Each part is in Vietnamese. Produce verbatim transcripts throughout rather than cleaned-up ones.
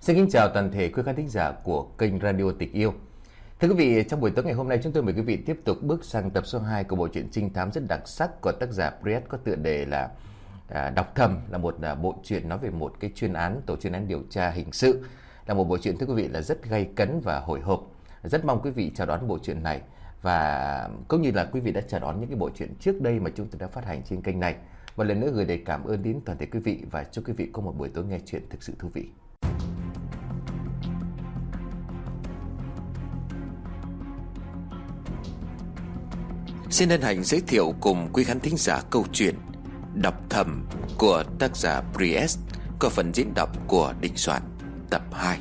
Xin kính chào toàn thể quý khán thính giả của kênh Radio Tình Yêu. Thưa quý vị, trong buổi tối ngày hôm nay chúng tôi mời quý vị tiếp tục bước sang tập số hai của bộ truyện trinh thám rất đặc sắc của tác giả Priest có tựa đề là à, Đọc Thầm, là một à, bộ truyện nói về một cái chuyên án, tổ chuyên án điều tra hình sự. Là một bộ truyện thưa quý vị là rất gay cấn và hồi hộp. Rất mong quý vị chào đón bộ truyện này và cũng như là quý vị đã chào đón những cái bộ truyện trước đây mà chúng tôi đã phát hành trên kênh này. Một lần nữa gửi lời cảm ơn đến toàn thể quý vị và chúc quý vị có một buổi tối nghe truyện thực sự thú vị. Xin hân hạnh giới thiệu cùng quý khán thính giả câu chuyện Đọc Thầm của tác giả Priest, có phần diễn đọc của Đình Soạn, tập hai.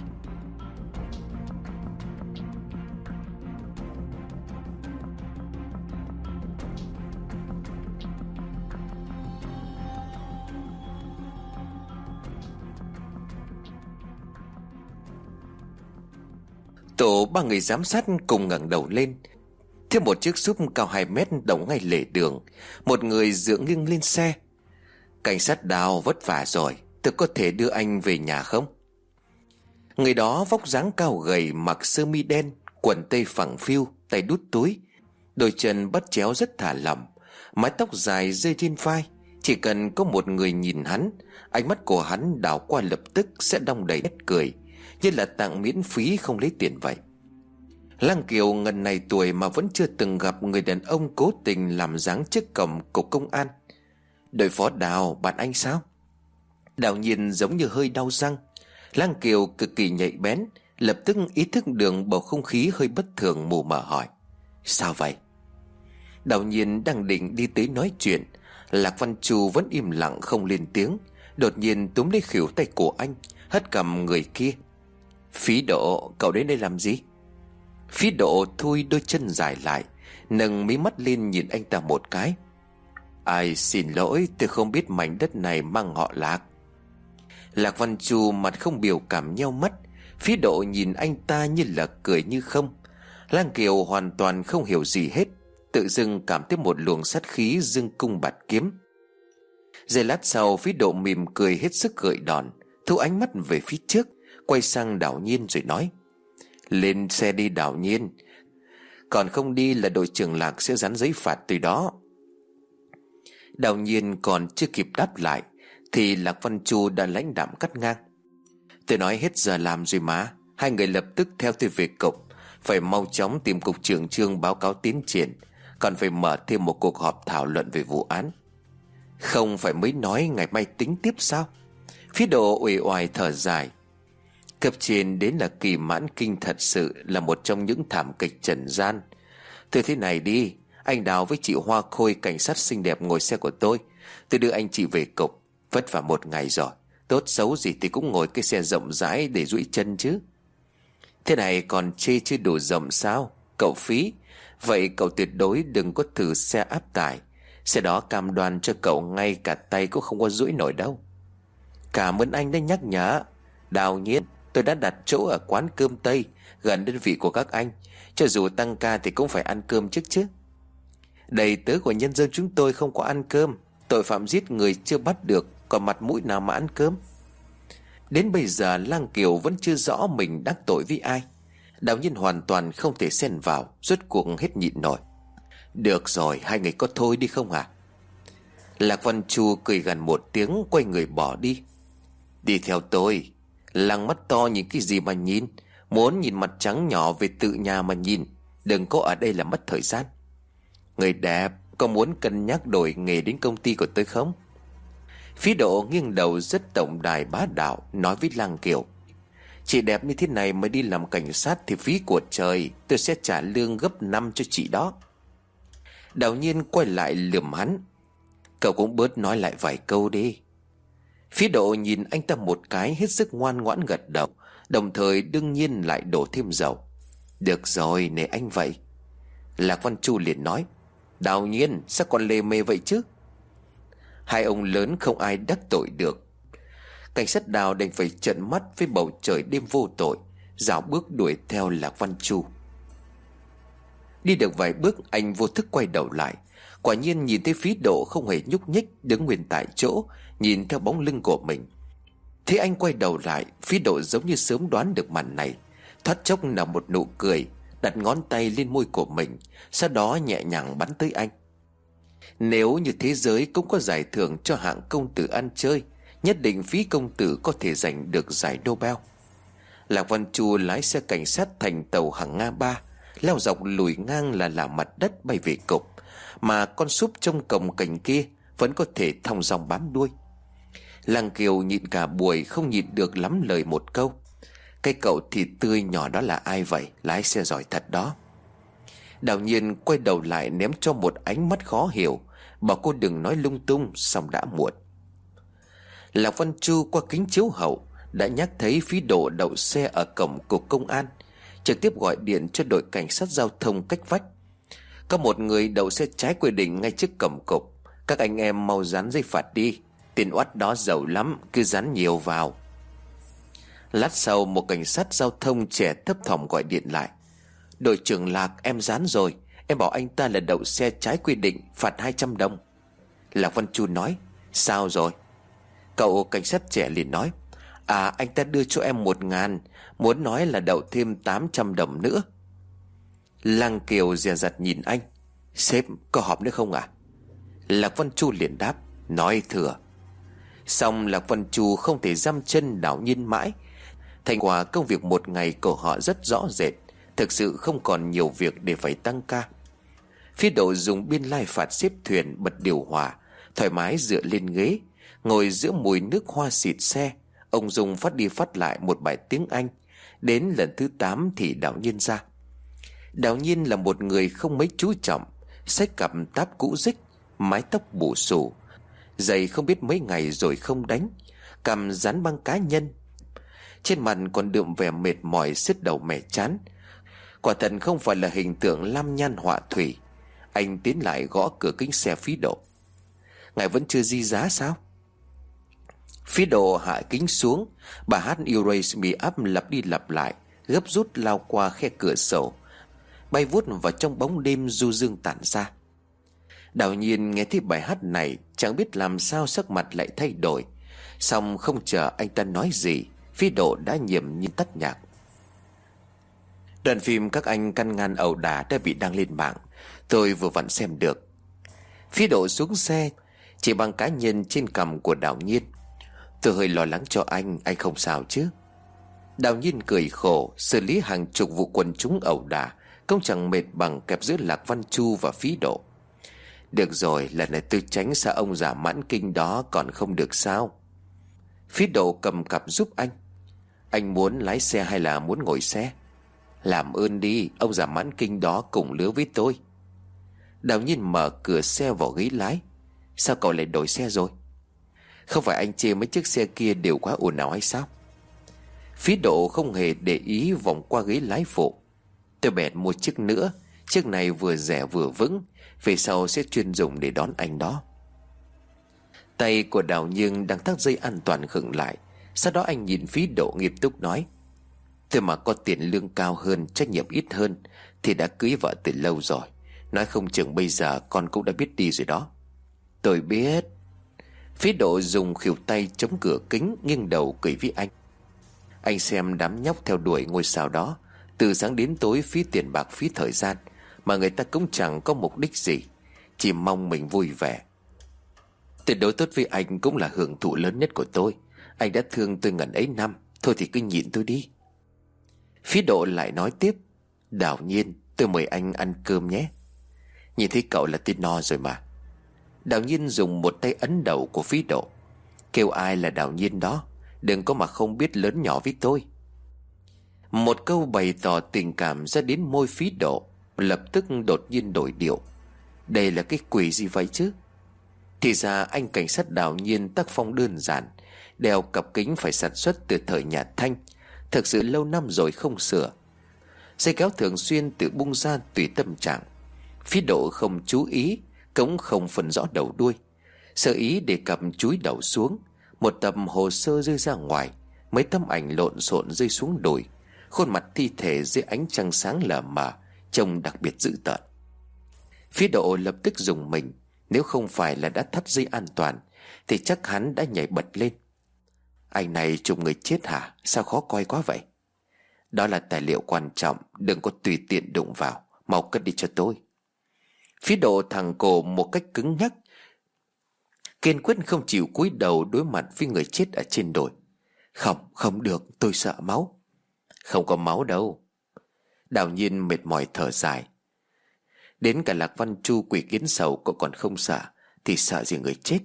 Tổ ba người giám sát cùng ngẩng đầu lên. Thêm một chiếc súp cao hai mét đậu ngay lề đường. Một người dựa nghiêng lên xe. Cảnh sát Đào vất vả rồi, tôi có thể đưa anh về nhà không? Người đó vóc dáng cao gầy, mặc sơ mi đen, quần tây phẳng phiu, tay đút túi, đôi chân bắt chéo rất thả lỏng, mái tóc dài rơi trên vai. Chỉ cần có một người nhìn hắn, ánh mắt của hắn đảo qua lập tức sẽ đong đầy nét cười, như là tặng miễn phí không lấy tiền vậy. Lăng Kiều ngần này tuổi mà vẫn chưa từng gặp người đàn ông cố tình làm dáng trước cổng cục công an. Đội phó Đào, bạn anh sao? Đào Nhiên giống như hơi đau răng. Lăng Kiều cực kỳ nhạy bén, lập tức ý thức được bầu không khí hơi bất thường, mù mờ hỏi: sao vậy? Đào Nhiên đang định đi tới nói chuyện, Lạc Văn Chu vẫn im lặng không lên tiếng. Đột nhiên túm lấy khuỷu tay của anh, hất cầm người kia. Phí Độ, cậu đến đây làm gì? Phí Độ thui đôi chân dài lại, nâng mí mắt lên nhìn anh ta một cái. Ai xin lỗi, tôi không biết mảnh đất này mang họ Lạc. Lạc Văn Chu mặt không biểu cảm nheo mắt. Phí Độ nhìn anh ta như là cười như không. Lang Kiều hoàn toàn không hiểu gì hết, tự dưng cảm thấy một luồng sát khí dương cung bạt kiếm. Giây lát sau, Phí Độ mỉm cười hết sức gợi đòn, thu ánh mắt về phía trước, quay sang Đào Nhiên rồi nói: lên xe đi Đào Nhiên, còn không đi là đội trưởng Lạc sẽ dán giấy phạt từ đó. Đào Nhiên còn chưa kịp đáp lại thì Lạc Văn Chu đã lãnh đạm cắt ngang: tôi nói hết giờ làm rồi mà. Hai người lập tức theo tôi về cục, phải mau chóng tìm cục trưởng Trương báo cáo tiến triển, còn phải mở thêm một cuộc họp thảo luận về vụ án. Không phải mới nói ngày mai tính tiếp sao? Phía Độ uể oải thở dài. Cấp trên đến là kỳ mãn kinh, thật sự là một trong những thảm kịch trần gian. Thôi thế này đi, anh Đào với chị Hoa Khôi, cảnh sát xinh đẹp, ngồi xe của tôi. Tôi đưa anh chị về cục. Vất vả một ngày rồi, tốt xấu gì thì cũng ngồi cái xe rộng rãi để duỗi chân chứ. Thế này còn chê chưa đủ rộng sao? Cậu Phí, vậy cậu tuyệt đối đừng có thử xe áp tải. Xe đó cam đoan cho cậu ngay cả tay cũng không có duỗi nổi đâu. Cảm ơn anh đã nhắc nhở. Đào Nhiên, tôi đã đặt chỗ ở quán cơm Tây gần đơn vị của các anh. Cho dù tăng ca thì cũng phải ăn cơm trước chứ. Đầy tớ của nhân dân chúng tôi không có ăn cơm. Tội phạm giết người chưa bắt được, còn mặt mũi nào mà ăn cơm? Đến bây giờ Lang Kiều vẫn chưa rõ mình đắc tội với ai. Đào Nhiên hoàn toàn không thể xen vào, rốt cuộc hết nhịn nổi. Được rồi, hai người có thôi đi không hả? Lạc Văn Chu cười gằn một tiếng, quay người bỏ đi. Đi theo tôi. Lăng mắt to nhìn cái gì mà nhìn? Muốn nhìn mặt trắng nhỏ về tự nhà mà nhìn, đừng có ở đây là mất thời gian. Người đẹp, có muốn cân nhắc đổi nghề đến công ty của tôi không? Phí Độ nghiêng đầu rất tổng đài bá đạo, nói với Lang Kiều: chị đẹp như thế này mà đi làm cảnh sát thì phí của trời, tôi sẽ trả lương gấp năm cho chị đó. Đào Nhiên quay lại lườm hắn: cậu cũng bớt nói lại vài câu đi. Phí Độ nhìn anh ta một cái, hết sức ngoan ngoãn gật đầu, đồng thời đương nhiên lại đổ thêm dầu. Được rồi, nể anh vậy. Lạc Văn Chu liền nói: Đào Nhiên, sao còn lề mề vậy chứ? Hai ông lớn không ai đắc tội được. Cảnh sát Đào đành phải trợn mắt với bầu trời đêm vô tội, dạo bước đuổi theo Lạc Văn Chu. Đi được vài bước, anh vô thức quay đầu lại, quả nhiên nhìn thấy Phí Độ không hề nhúc nhích, đứng nguyên tại chỗ, nhìn theo bóng lưng của mình. Thế anh quay đầu lại, Phí Độ giống như sớm đoán được màn này, thoát chốc nở một nụ cười, đặt ngón tay lên môi của mình, sau đó nhẹ nhàng bắn tới anh. Nếu như thế giới cũng có giải thưởng cho hạng công tử ăn chơi, nhất định Phí công tử có thể giành được giải Nobel. Lạc Văn Chu lái xe cảnh sát thành tàu hàng Nga ba, leo dọc lùi ngang là là mặt đất bay về cục, mà con súp trong cổng cảnh kia vẫn có thể thong dong bám đuôi. Lăng Kiều nhịn cả buổi không nhịn được lắm lời một câu: cái cậu thịt tươi nhỏ đó là ai vậy, lái xe giỏi thật đó. Đào Nhiên quay đầu lại ném cho một ánh mắt khó hiểu, bảo cô đừng nói lung tung, xong đã muộn. Lạc Văn Chu qua kính chiếu hậu đã nhắc thấy Phí Độ đậu xe ở cổng cục công an, trực tiếp gọi điện cho đội cảnh sát giao thông cách vách: có một người đậu xe trái quy định ngay trước cổng cục, các anh em mau dán giấy phạt đi, tiền oắt đó giàu lắm, cứ dán nhiều vào. Lát sau một cảnh sát giao thông trẻ thấp thỏm gọi điện lại: đội trưởng Lạc, em dán rồi, em bảo anh ta là đậu xe trái quy định, phạt hai trăm đồng. Lạc Văn Chu nói: sao rồi? Cậu cảnh sát trẻ liền nói: à, anh ta đưa cho em một ngàn, muốn nói là đậu thêm tám trăm đồng nữa. Lăng Kiều dè dặt nhìn anh: sếp, có họp nữa không à? Lạc Văn Chu liền đáp: nói thừa. Xong Lạc Văn Chu không thể giam chân Đào Nhiên mãi. Thành quả công việc một ngày của họ rất rõ rệt, thực sự không còn nhiều việc để phải tăng ca. Phí Độ dùng biên lai phạt xếp thuyền, bật điều hòa, thoải mái dựa lên ghế, ngồi giữa mùi nước hoa xịt xe. Ông Dung phát đi phát lại một bài tiếng Anh. Đến lần thứ tám thì Đào Nhiên ra. Đào Nhiên là một người không mấy chú trọng, xách cặp táp cũ rích, mái tóc bù xù, giày không biết mấy ngày rồi không đánh, cằm dán băng cá nhân, trên mặt còn đượm vẻ mệt mỏi sứt đầu mẻ chán. Quả thật không phải là hình tượng lam nhan họa thủy. Anh tiến lại gõ cửa kính xe Phí Độ: ngài vẫn chưa di giá sao? Phí Độ hạ kính xuống, bà hát You Raise Me Up lặp đi lặp lại, gấp rút lao qua khe cửa sổ, bay vút vào trong bóng đêm du dương tản ra. Đào Nhiên nghe thấy bài hát này, chẳng biết làm sao sắc mặt lại thay đổi. Xong không chờ anh ta nói gì, Phí Độ đã nhiệm nhiên tắt nhạc. Đoạn phim các anh căn ngăn ẩu đả đã bị đăng lên mạng, tôi vừa vặn xem được. Phí Độ xuống xe, chỉ bằng cá nhân trên cằm của Đào Nhiên: tôi hơi lo lắng cho anh, anh không sao chứ? Đào Nhiên cười khổ, xử lý hàng chục vụ quần chúng ẩu đả cũng chẳng mệt bằng kẹp giữa Lạc Văn Chu và Phí Độ. Được rồi, lần này tôi tránh xa ông già mãn kinh đó còn không được sao? Phí Độ cầm cặp giúp anh: anh muốn lái xe hay là muốn ngồi xe? Làm ơn đi, ông già mãn kinh đó cùng lứa với tôi. Đào Nhiên mở cửa xe vào ghế lái: sao cậu lại đổi xe rồi? Không phải anh chê mấy chiếc xe kia đều quá ồn ào hay sao? Phí Độ không hề để ý, vòng qua ghế lái phụ: tôi bèn mua chiếc nữa, chiếc này vừa rẻ vừa vững, về sau sẽ chuyên dùng để đón anh đó. Tay của Đào Nhiên đang thắt dây an toàn khựng lại. Sau đó anh nhìn Phí Độ nghiêm túc nói: tôi mà có tiền lương cao hơn, trách nhiệm ít hơn thì đã cưới vợ từ lâu rồi. Nói không chừng bây giờ con cũng đã biết đi rồi đó. Tôi biết. Phí Độ dùng khuỷu tay chống cửa kính, nghiêng đầu cười với anh: anh xem đám nhóc theo đuổi ngôi sao đó, từ sáng đến tối phí tiền bạc phí thời gian, mà người ta cũng chẳng có mục đích gì, chỉ mong mình vui vẻ. Tuyệt đối tốt với anh cũng là hưởng thụ lớn nhất của tôi. Anh đã thương tôi ngần ấy năm, thôi thì cứ nhịn tôi đi. Phí Độ lại nói tiếp: Đào Nhiên, tôi mời anh ăn cơm nhé. Nhìn thấy cậu là tôi no rồi mà. Đào Nhiên dùng một tay ấn đầu của Phí Độ: kêu ai là Đào Nhiên đó, đừng có mà không biết lớn nhỏ với tôi. Một câu bày tỏ tình cảm ra đến môi Phí Độ, lập tức đột nhiên đổi điệu: đây là cái quỷ gì vậy chứ? Thì ra anh cảnh sát Đào Nhiên tác phong đơn giản, đeo cặp kính phải sản xuất từ thời nhà Thanh, thực sự lâu năm rồi không sửa. Dây kéo thường xuyên tự bung ra tùy tâm trạng. Phí Độ không chú ý, cũng không phân rõ đầu đuôi. Sơ ý để cặp chúi đầu xuống, một tập hồ sơ rơi ra ngoài, mấy tấm ảnh lộn xộn rơi xuống đùi, khuôn mặt thi thể dưới ánh trăng sáng lờ mờ, trông đặc biệt dữ tợn. Phí Độ lập tức dùng mình, nếu không phải là đã thắt dây an toàn thì chắc hắn đã nhảy bật lên. Ảnh này chụp người chết hả? Sao khó coi quá vậy? Đó là tài liệu quan trọng, đừng có tùy tiện đụng vào. Mau cất đi cho tôi. Phí Độ thẳng cổ một cách cứng nhắc, kiên quyết không chịu cúi đầu đối mặt với người chết ở trên đồi. Không, không được, tôi sợ máu. Không có máu đâu. Đào Nhiên mệt mỏi thở dài. Đến cả Lạc Văn Chu quỷ kiến sầu cậu còn không sợ, thì sợ gì người chết.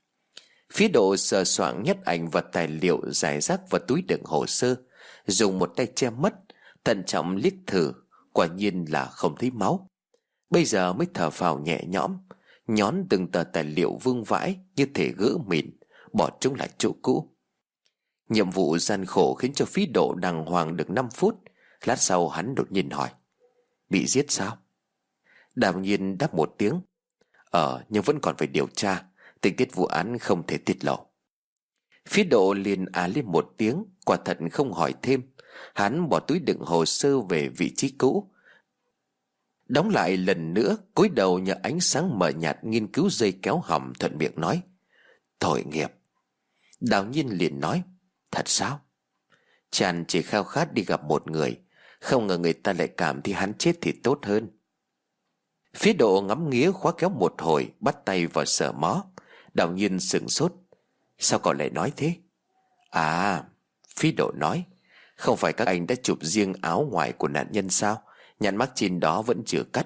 Phí Độ sờ soạng nhét ảnh và tài liệu rải rác vào túi đựng hồ sơ, dùng một tay che mắt, thận trọng liếc thử. Quả nhiên là không thấy máu. Bây giờ mới thở phào nhẹ nhõm, nhón từng tờ tài liệu vương vãi như thể gỡ mịn, bỏ chúng lại chỗ cũ. Nhiệm vụ gian khổ khiến cho Phí Độ đàng hoàng được năm phút. Lát sau hắn đột nhiên hỏi: bị giết sao? Đào Nhiên đáp một tiếng: Ờ nhưng vẫn còn phải điều tra, tình tiết vụ án không thể tiết lộ. Phí Độ liền á lên một tiếng, quả thật không hỏi thêm. Hắn bỏ túi đựng hồ sơ về vị trí cũ, đóng lại lần nữa, cúi đầu nhờ ánh sáng mờ nhạt nghiên cứu dây kéo hòm, thuận miệng nói: tội nghiệp. Đào Nhiên liền nói: thật sao? Chàng chỉ khao khát đi gặp một người, không ngờ người ta lại cảm thấy hắn chết thì tốt hơn. Phí Độ ngắm nghía khóa kéo một hồi, bắt tay vào sờ mó. Đào Nhiên sửng sốt: sao cậu lại nói thế? À, Phí Độ nói: không phải các anh đã chụp riêng áo ngoài của nạn nhân sao? Nhãn mác trên đó vẫn chưa cắt.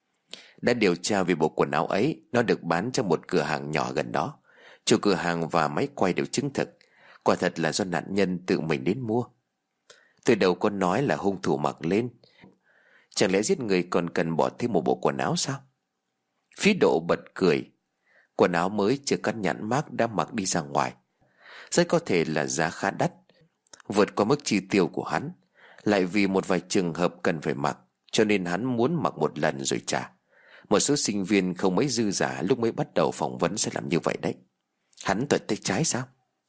Đã điều tra về bộ quần áo ấy, nó được bán trong một cửa hàng nhỏ gần đó. Chủ cửa hàng và máy quay đều chứng thực quả thật là do nạn nhân tự mình đến mua. Từ đầu có nói là hung thủ mặc lên, chẳng lẽ giết người còn cần bỏ thêm một bộ quần áo sao? Phí Độ bật cười: quần áo mới chưa cắt nhãn mác đã mặc đi ra ngoài, rất có thể là giá khá đắt, vượt qua mức chi tiêu của hắn. Lại vì một vài trường hợp cần phải mặc, cho nên hắn muốn mặc một lần rồi trả. Một số sinh viên không mấy dư giả lúc mới bắt đầu phỏng vấn sẽ làm như vậy đấy. Hắn tuột tay trái sao?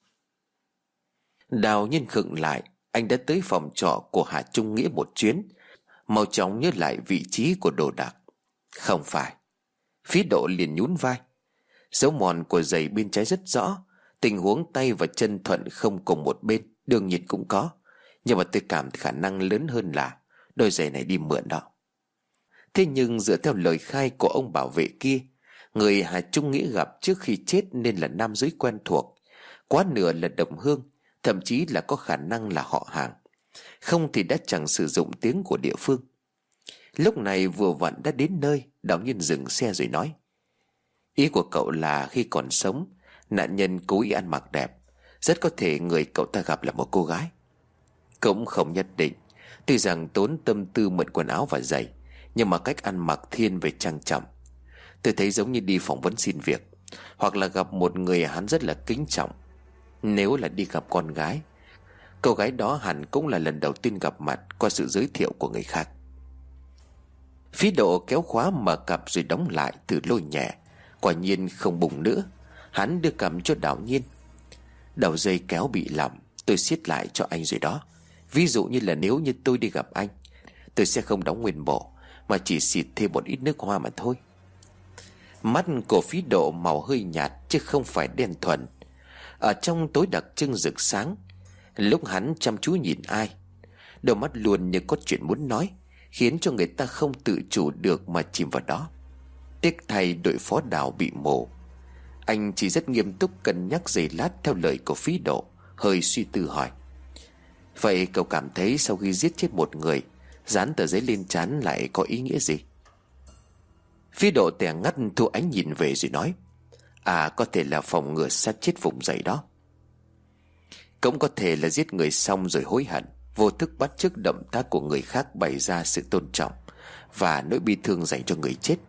Đào Nhiên khựng lại. Anh đã tới phòng trọ của Hà Trung Nghĩa một chuyến, mau chóng nhớ lại vị trí của đồ đạc. Không phải. Phí Độ liền nhún vai. Dấu mòn của giày bên trái rất rõ, tình huống tay và chân thuận không cùng một bên đương nhiên cũng có, nhưng mà tôi cảm thấy khả năng lớn hơn là đôi giày này đi mượn đó. Thế nhưng dựa theo lời khai của ông bảo vệ kia, người Hà Trung Nghĩa gặp trước khi chết nên là nam giới quen thuộc, quá nửa là đồng hương, thậm chí là có khả năng là họ hàng. Không thì đã chẳng sử dụng tiếng của địa phương. Lúc này vừa vặn đã đến nơi, Đào Nhiên dừng xe rồi nói: ý của cậu là khi còn sống, nạn nhân cố ý ăn mặc đẹp, rất có thể người cậu ta gặp là một cô gái. Cũng không nhất định. Tuy rằng tốn tâm tư mượn quần áo và giày, nhưng mà cách ăn mặc thiên về trang trọng. Tôi thấy giống như đi phỏng vấn xin việc, hoặc là gặp một người hắn rất là kính trọng. Nếu là đi gặp con gái, cô gái đó hẳn cũng là lần đầu tiên gặp mặt qua sự giới thiệu của người khác. Phí Độ kéo khóa mở cặp rồi đóng lại, thử lôi nhẹ. Quả nhiên không bùng nữa. Hắn đưa cầm cho Đào Nhiên: đầu dây kéo bị lỏng, tôi siết lại cho anh rồi đó. Ví dụ như là nếu như tôi đi gặp anh, tôi sẽ không đóng nguyên bộ, mà chỉ xịt thêm một ít nước hoa mà thôi. Mắt của Phí Độ màu hơi nhạt chứ không phải đen thuần. Ở trong tối đặc trưng rực sáng, lúc hắn chăm chú nhìn ai, đôi mắt luôn như có chuyện muốn nói, khiến cho người ta không tự chủ được mà chìm vào đó. Tiếc thay đội phó Đào bị mổ. Anh chỉ rất nghiêm túc cân nhắc giây lát theo lời của Phí Độ, hơi suy tư hỏi: vậy cậu cảm thấy sau khi giết chết một người, dán tờ giấy lên trán lại có ý nghĩa gì? Phí Độ tẻ ngắt thu ánh nhìn về rồi nói: à, có thể là phòng ngừa sát chết vùng dậy đó. Cũng có thể là giết người xong rồi hối hận, vô thức bắt chước động tác của người khác, bày ra sự tôn trọng và nỗi bi thương dành cho người chết.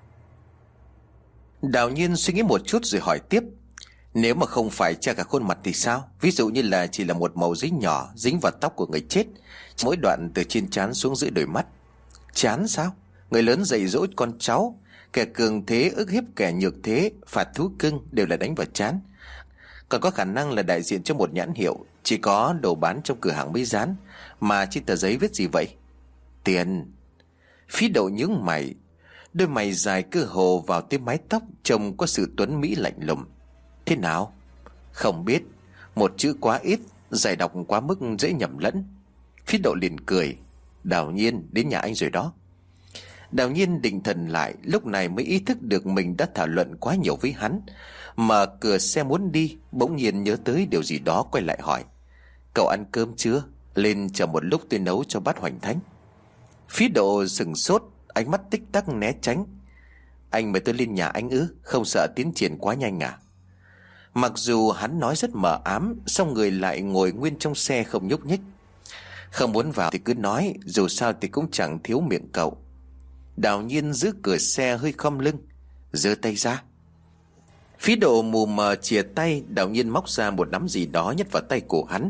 Đào Nhiên suy nghĩ một chút rồi hỏi tiếp: nếu mà không phải che cả khuôn mặt thì sao? Ví dụ như là chỉ là một mẩu giấy nhỏ dính vào tóc của người chết, mỗi đoạn từ trên trán xuống dưới đôi mắt. Chán sao? Người lớn dạy dỗ con cháu, kẻ cường thế ức hiếp kẻ nhược thế, phạt thú cưng đều là đánh vào trán. Còn có khả năng là đại diện cho một nhãn hiệu, chỉ có đồ bán trong cửa hàng mới dán, mà trên tờ giấy viết gì vậy? Tiền. Phí Độ nhướng mày, đôi mày dài cơ hồ vào tới mái tóc, trông có sự tuấn mỹ lạnh lùng. Thế nào? Không biết. Một chữ quá ít, giải đọc quá mức dễ nhầm lẫn. Phí Độ liền cười. Đào Nhiên đến nhà anh rồi đó. Đào Nhiên định thần lại, lúc này mới ý thức được mình đã thảo luận quá nhiều với hắn. Mở cửa xe muốn đi, bỗng nhiên nhớ tới điều gì đó, quay lại hỏi: Cậu ăn cơm chưa? Lên chờ một lúc tôi nấu cho bát hoành thánh. Phí Độ sừng sốt, ánh mắt tích tắc né tránh. Anh mời tôi lên nhà anh ư? Không sợ tiến triển quá nhanh à? Mặc dù hắn nói rất mờ ám, song người lại ngồi nguyên trong xe không nhúc nhích. Không muốn vào thì cứ nói, dù sao thì cũng chẳng thiếu miệng cậu. Đào Nhiên giữ cửa xe hơi khom lưng, giơ tay ra. Phí Độ mù mờ chìa tay. Đào Nhiên móc ra một nắm gì đó nhét vào tay của hắn.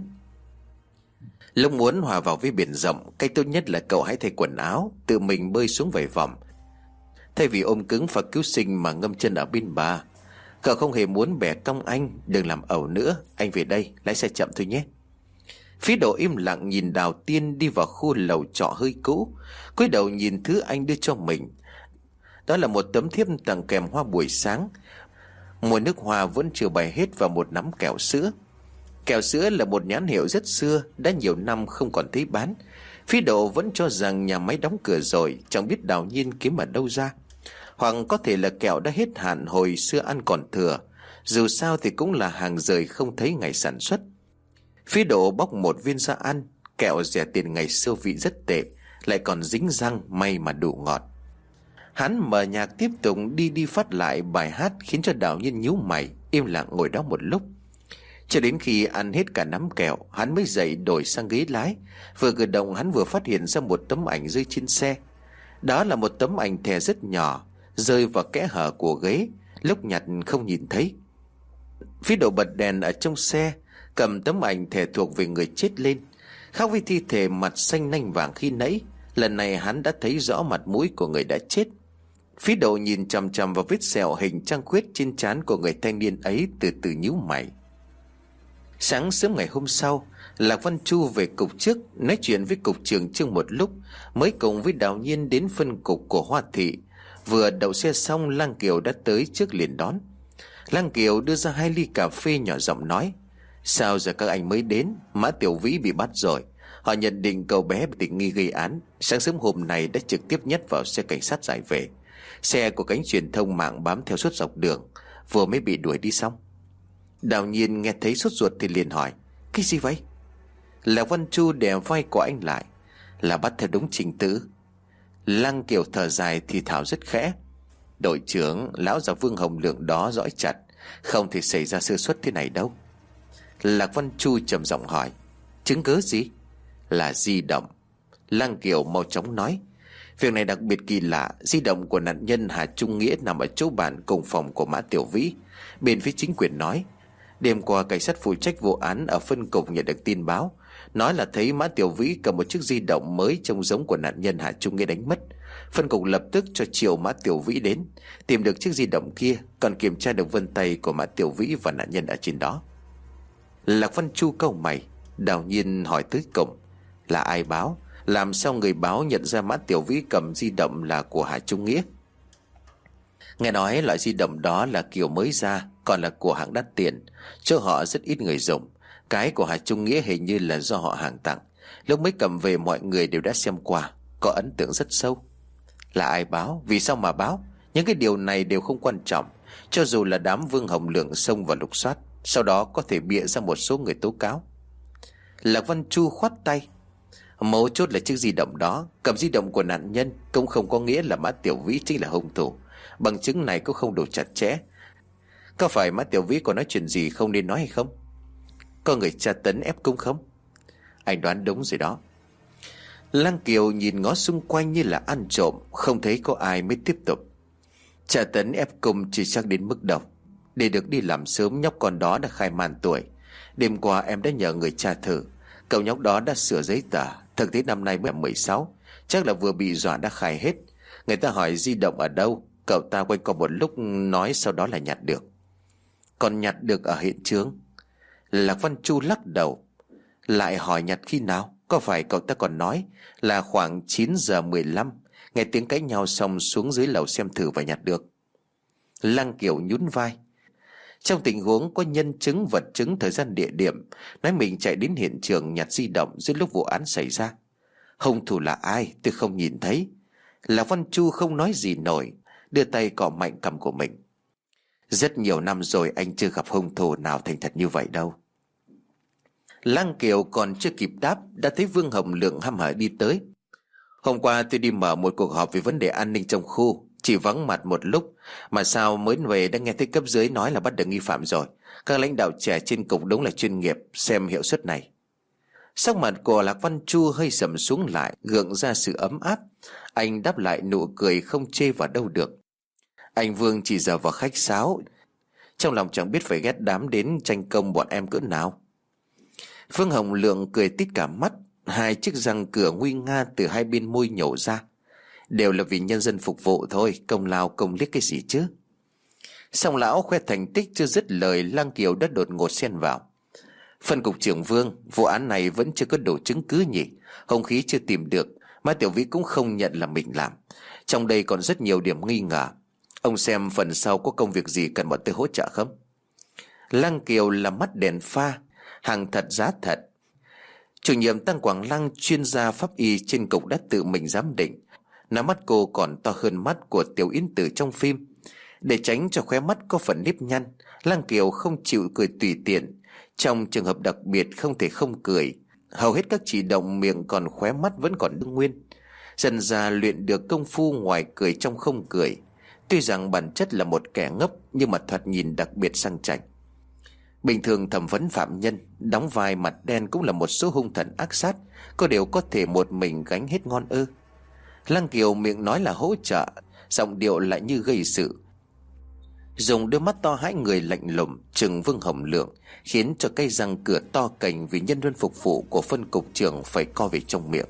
Lúc muốn hòa vào với biển rộng, cách tốt nhất là cậu hãy thay quần áo, tự mình bơi xuống vài vòng, thay vì ôm cứng và cứu sinh mà ngâm chân ở bên bờ. Cậu không hề muốn bẻ cong anh. Đừng làm ẩu nữa. Anh về đây, lái xe chậm thôi nhé. Phí Độ im lặng nhìn Đào Tiên đi vào khu lầu trọ hơi cũ, cúi đầu nhìn thứ anh đưa cho mình. Đó là một tấm thiếp tặng kèm hoa buổi sáng. Mùi nước hoa vẫn chưa bày hết vào một nắm kẹo sữa. Kẹo sữa là một nhãn hiệu rất xưa, đã nhiều năm không còn thấy bán. Phí Độ vẫn cho rằng nhà máy đóng cửa rồi, chẳng biết Đào Nhiên kiếm ở đâu ra. Hoặc có thể là kẹo đã hết hạn hồi xưa ăn còn thừa. Dù sao thì cũng là hàng rời không thấy ngày sản xuất. Phí Độ bóc một viên ra ăn. Kẹo rẻ tiền ngày xưa vị rất tệ, lại còn dính răng, may mà đủ ngọt. Hắn mở nhạc tiếp tục đi đi phát lại bài hát, khiến cho Đào Nhiên nhíu mày, im lặng ngồi đó một lúc. Cho đến khi ăn hết cả nắm kẹo, hắn mới dậy đổi sang ghế lái. Vừa cử động hắn vừa phát hiện ra một tấm ảnh rơi trên xe. Đó là một tấm ảnh thẻ rất nhỏ, rơi vào kẽ hở của ghế, lúc nhặt không nhìn thấy. Phí Độ bật đèn ở trong xe, cầm tấm ảnh thẻ thuộc về người chết lên. Khác với thi thể mặt xanh nanh vàng khi nãy, lần này hắn đã thấy rõ mặt mũi của người đã chết. Phí Độ nhìn chằm chằm vào vết sẹo hình trăng khuyết trên trán của người thanh niên ấy, từ từ nhíu mày. Sáng sớm ngày hôm sau, Lạc Văn Chu về cục trước, nói chuyện với cục trưởng Trương một lúc, mới cùng với Đào Nhiên đến phân cục của Hoa Thị. Vừa đậu xe xong, Lang Kiều đã tới trước liền đón. Lang Kiều đưa ra hai ly cà phê, nhỏ giọng nói: Sao giờ các anh mới đến? Mã Tiểu Vĩ bị bắt rồi. Họ nhận định cậu bé bị tình nghi gây án. Sáng sớm hôm nay đã trực tiếp nhét vào xe cảnh sát giải về. Xe của cánh truyền thông mạng bám theo suốt dọc đường, vừa mới bị đuổi đi xong. Đào Nhiên nghe thấy sốt ruột thì liền hỏi: Cái gì vậy? Lạc Văn Chu đè vai của anh lại: Là bắt theo đúng trình tự. Lăng Kiều thở dài thì thào rất khẽ: Đội trưởng, lão già Vương Hồng Lượng đó dõi chặt, không thể xảy ra sơ suất thế này đâu. Lạc Văn Chu trầm giọng hỏi: Chứng cứ gì? Là di động. Lăng Kiều mau chóng nói: Việc này đặc biệt kỳ lạ. Di động của nạn nhân Hà Trung Nghĩa nằm ở chỗ bạn cùng phòng của Mã Tiểu Vĩ. Bên phía chính quyền nói, đêm qua cảnh sát phụ trách vụ án ở phân cục nhận được tin báo, nói là thấy Mã Tiểu Vĩ cầm một chiếc di động mới trông giống của nạn nhân Hà Trung Nghĩa đánh mất. Phân cục lập tức cho triệu Mã Tiểu Vĩ đến, tìm được chiếc di động kia, còn kiểm tra được vân tay của Mã Tiểu Vĩ và nạn nhân ở trên đó. Lạc Văn Chu cau mày. Đào Nhiên hỏi tới cùng: Là ai báo? Làm sao người báo nhận ra Mã Tiểu Vĩ cầm di động là của Hà Trung Nghĩa? Nghe nói loại di động đó là kiểu mới ra, còn là của hãng đắt tiền, cho họ rất ít người dùng. Cái của Hà Trung Nghĩa hình như là do họ hàng tặng. Lúc mới cầm về mọi người đều đã xem qua, có ấn tượng rất sâu. Là ai báo? Vì sao mà báo? Những cái điều này đều không quan trọng. Cho dù là đám Vương Hồng Lượng xông vào lục soát, sau đó có thể bịa ra một số người tố cáo. Lạc Văn Chu khoát tay: Mấu chốt là chiếc di động đó. Cầm di động của nạn nhân cũng không có nghĩa là Mã Tiểu Vĩ chính là hung thủ. Bằng chứng này cũng không đủ chặt chẽ. Có phải Mã Tiểu Vĩ có nói chuyện gì không nên nói hay không? Có người tra tấn ép cung không? Anh đoán đúng rồi đó. Lăng Kiều nhìn ngó xung quanh như là ăn trộm, không thấy có ai mới tiếp tục: Tra tấn ép cung chỉ chắc đến mức đầu. Để được đi làm sớm, nhóc con đó đã khai man tuổi. Đêm qua em đã nhờ người tra thử, cậu nhóc đó đã sửa giấy tờ. Thực tế năm nay mới mười sáu, chắc là vừa bị dọa đã khai hết. Người ta hỏi di động ở đâu, cậu ta quanh co một lúc nói sau đó là nhặt được. Còn nhặt được ở hiện trường? Lạc Văn Chu lắc đầu. Lại hỏi nhặt khi nào? Có phải cậu ta còn nói là khoảng chín giờ mười lăm, nghe tiếng cãi nhau xong xuống dưới lầu xem thử và nhặt được? Lăng Kiều nhún vai. Trong tình huống có nhân chứng, vật chứng, thời gian, địa điểm, nói mình chạy đến hiện trường nhặt di động giữa lúc vụ án xảy ra. Hung thủ là ai tôi không nhìn thấy. Lạc Văn Chu không nói gì nổi, đưa tay cọ mạnh cằm của mình. Rất nhiều năm rồi anh chưa gặp hung thủ nào thành thật như vậy đâu. Lăng Kiều còn chưa kịp đáp đã thấy Vương Hồng Lượng hăm hở đi tới. Hôm qua tôi đi mở một cuộc họp về vấn đề an ninh trong khu, chỉ vắng mặt một lúc, mà sao mới về đã nghe thấy cấp dưới nói là bắt được nghi phạm rồi. Các lãnh đạo trẻ trên cục đúng là chuyên nghiệp, xem hiệu suất này. Sắc mặt của Lạc Văn Chu hơi sầm xuống lại, gượng ra sự ấm áp. Anh đáp lại nụ cười không chê vào đâu được. Anh Vương chỉ giờ vào khách sáo, trong lòng chẳng biết phải ghét đám đến tranh công bọn em cỡ nào. Vương Hồng Lượng cười tít cả mắt, hai chiếc răng cửa nguy nga từ hai bên môi nhổ ra. Đều là vì nhân dân phục vụ thôi, công lao công liếc cái gì chứ. Xong lão khoe thành tích chưa dứt lời, Lăng Kiều đã đột ngột xen vào. Phân cục trưởng Vương, vụ án này vẫn chưa có đủ chứng cứ nhỉ? Hung khí chưa tìm được, Mã Tiểu Vĩ cũng không nhận là mình làm. Trong đây còn rất nhiều điểm nghi ngờ. Ông xem phần sau có công việc gì cần bọn tôi hỗ trợ không? Lăng Kiều là mắt đèn pha, hàng thật giá thật. Chủ nhiệm Tăng Quảng Lăng, chuyên gia pháp y trên cục đã tự mình giám định. Nắm mắt cô còn to hơn mắt của Tiểu Yến Tử trong phim. Để tránh cho khóe mắt có phần nếp nhăn, Lăng Kiều không chịu cười tùy tiện. Trong trường hợp đặc biệt không thể không cười. Hầu hết các chỉ động miệng còn khóe mắt vẫn còn đương nguyên. Dần ra luyện được công phu ngoài cười trong không cười. Tuy rằng bản chất là một kẻ ngốc, nhưng mà thoạt nhìn đặc biệt sang chảnh. Bình thường thẩm vấn phạm nhân, đóng vai mặt đen cũng là một số hung thần ác sát, có điều có thể một mình gánh hết ngon ư. Lăng Kiều miệng nói là hỗ trợ, giọng điệu lại như gây sự, dùng đôi mắt to hãi người lạnh lùng trừng Vương Hồng Lượng, khiến cho cây răng cửa to cành vì nhân viên phục vụ của phân cục trưởng phải co về trong miệng.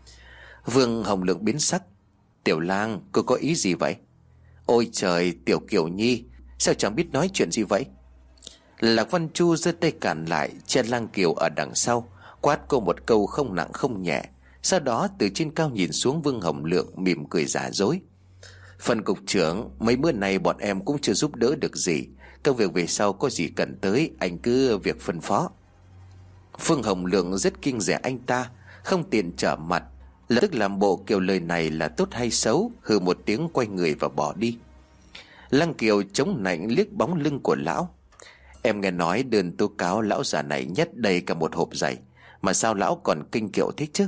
Vương Hồng Lượng biến sắc. Tiểu Lang, cô có ý gì vậy? Ôi trời, Tiểu Kiều Nhi, sao chẳng biết nói chuyện gì vậy? Lạc Văn Chu giơ tay cản lại, che Lăng Kiều ở đằng sau, quát cô một câu không nặng không nhẹ. Sau đó từ trên cao nhìn xuống Vương Hồng Lượng, mỉm cười giả dối. Phân cục trưởng, mấy bữa nay bọn em cũng chưa giúp đỡ được gì. Công việc về sau có gì cần tới, anh cứ việc phân phó. Vương Hồng Lượng rất kinh rẻ anh ta, không tiện trở mặt, lập tức làm bộ kiểu lời này là tốt hay xấu, hừ một tiếng quay người và bỏ đi. Lăng Kiều chống nạnh liếc bóng lưng của lão. Em nghe nói đơn tố cáo lão già này nhét đầy cả một hộp giày, mà sao lão còn kinh kiệu thế chứ?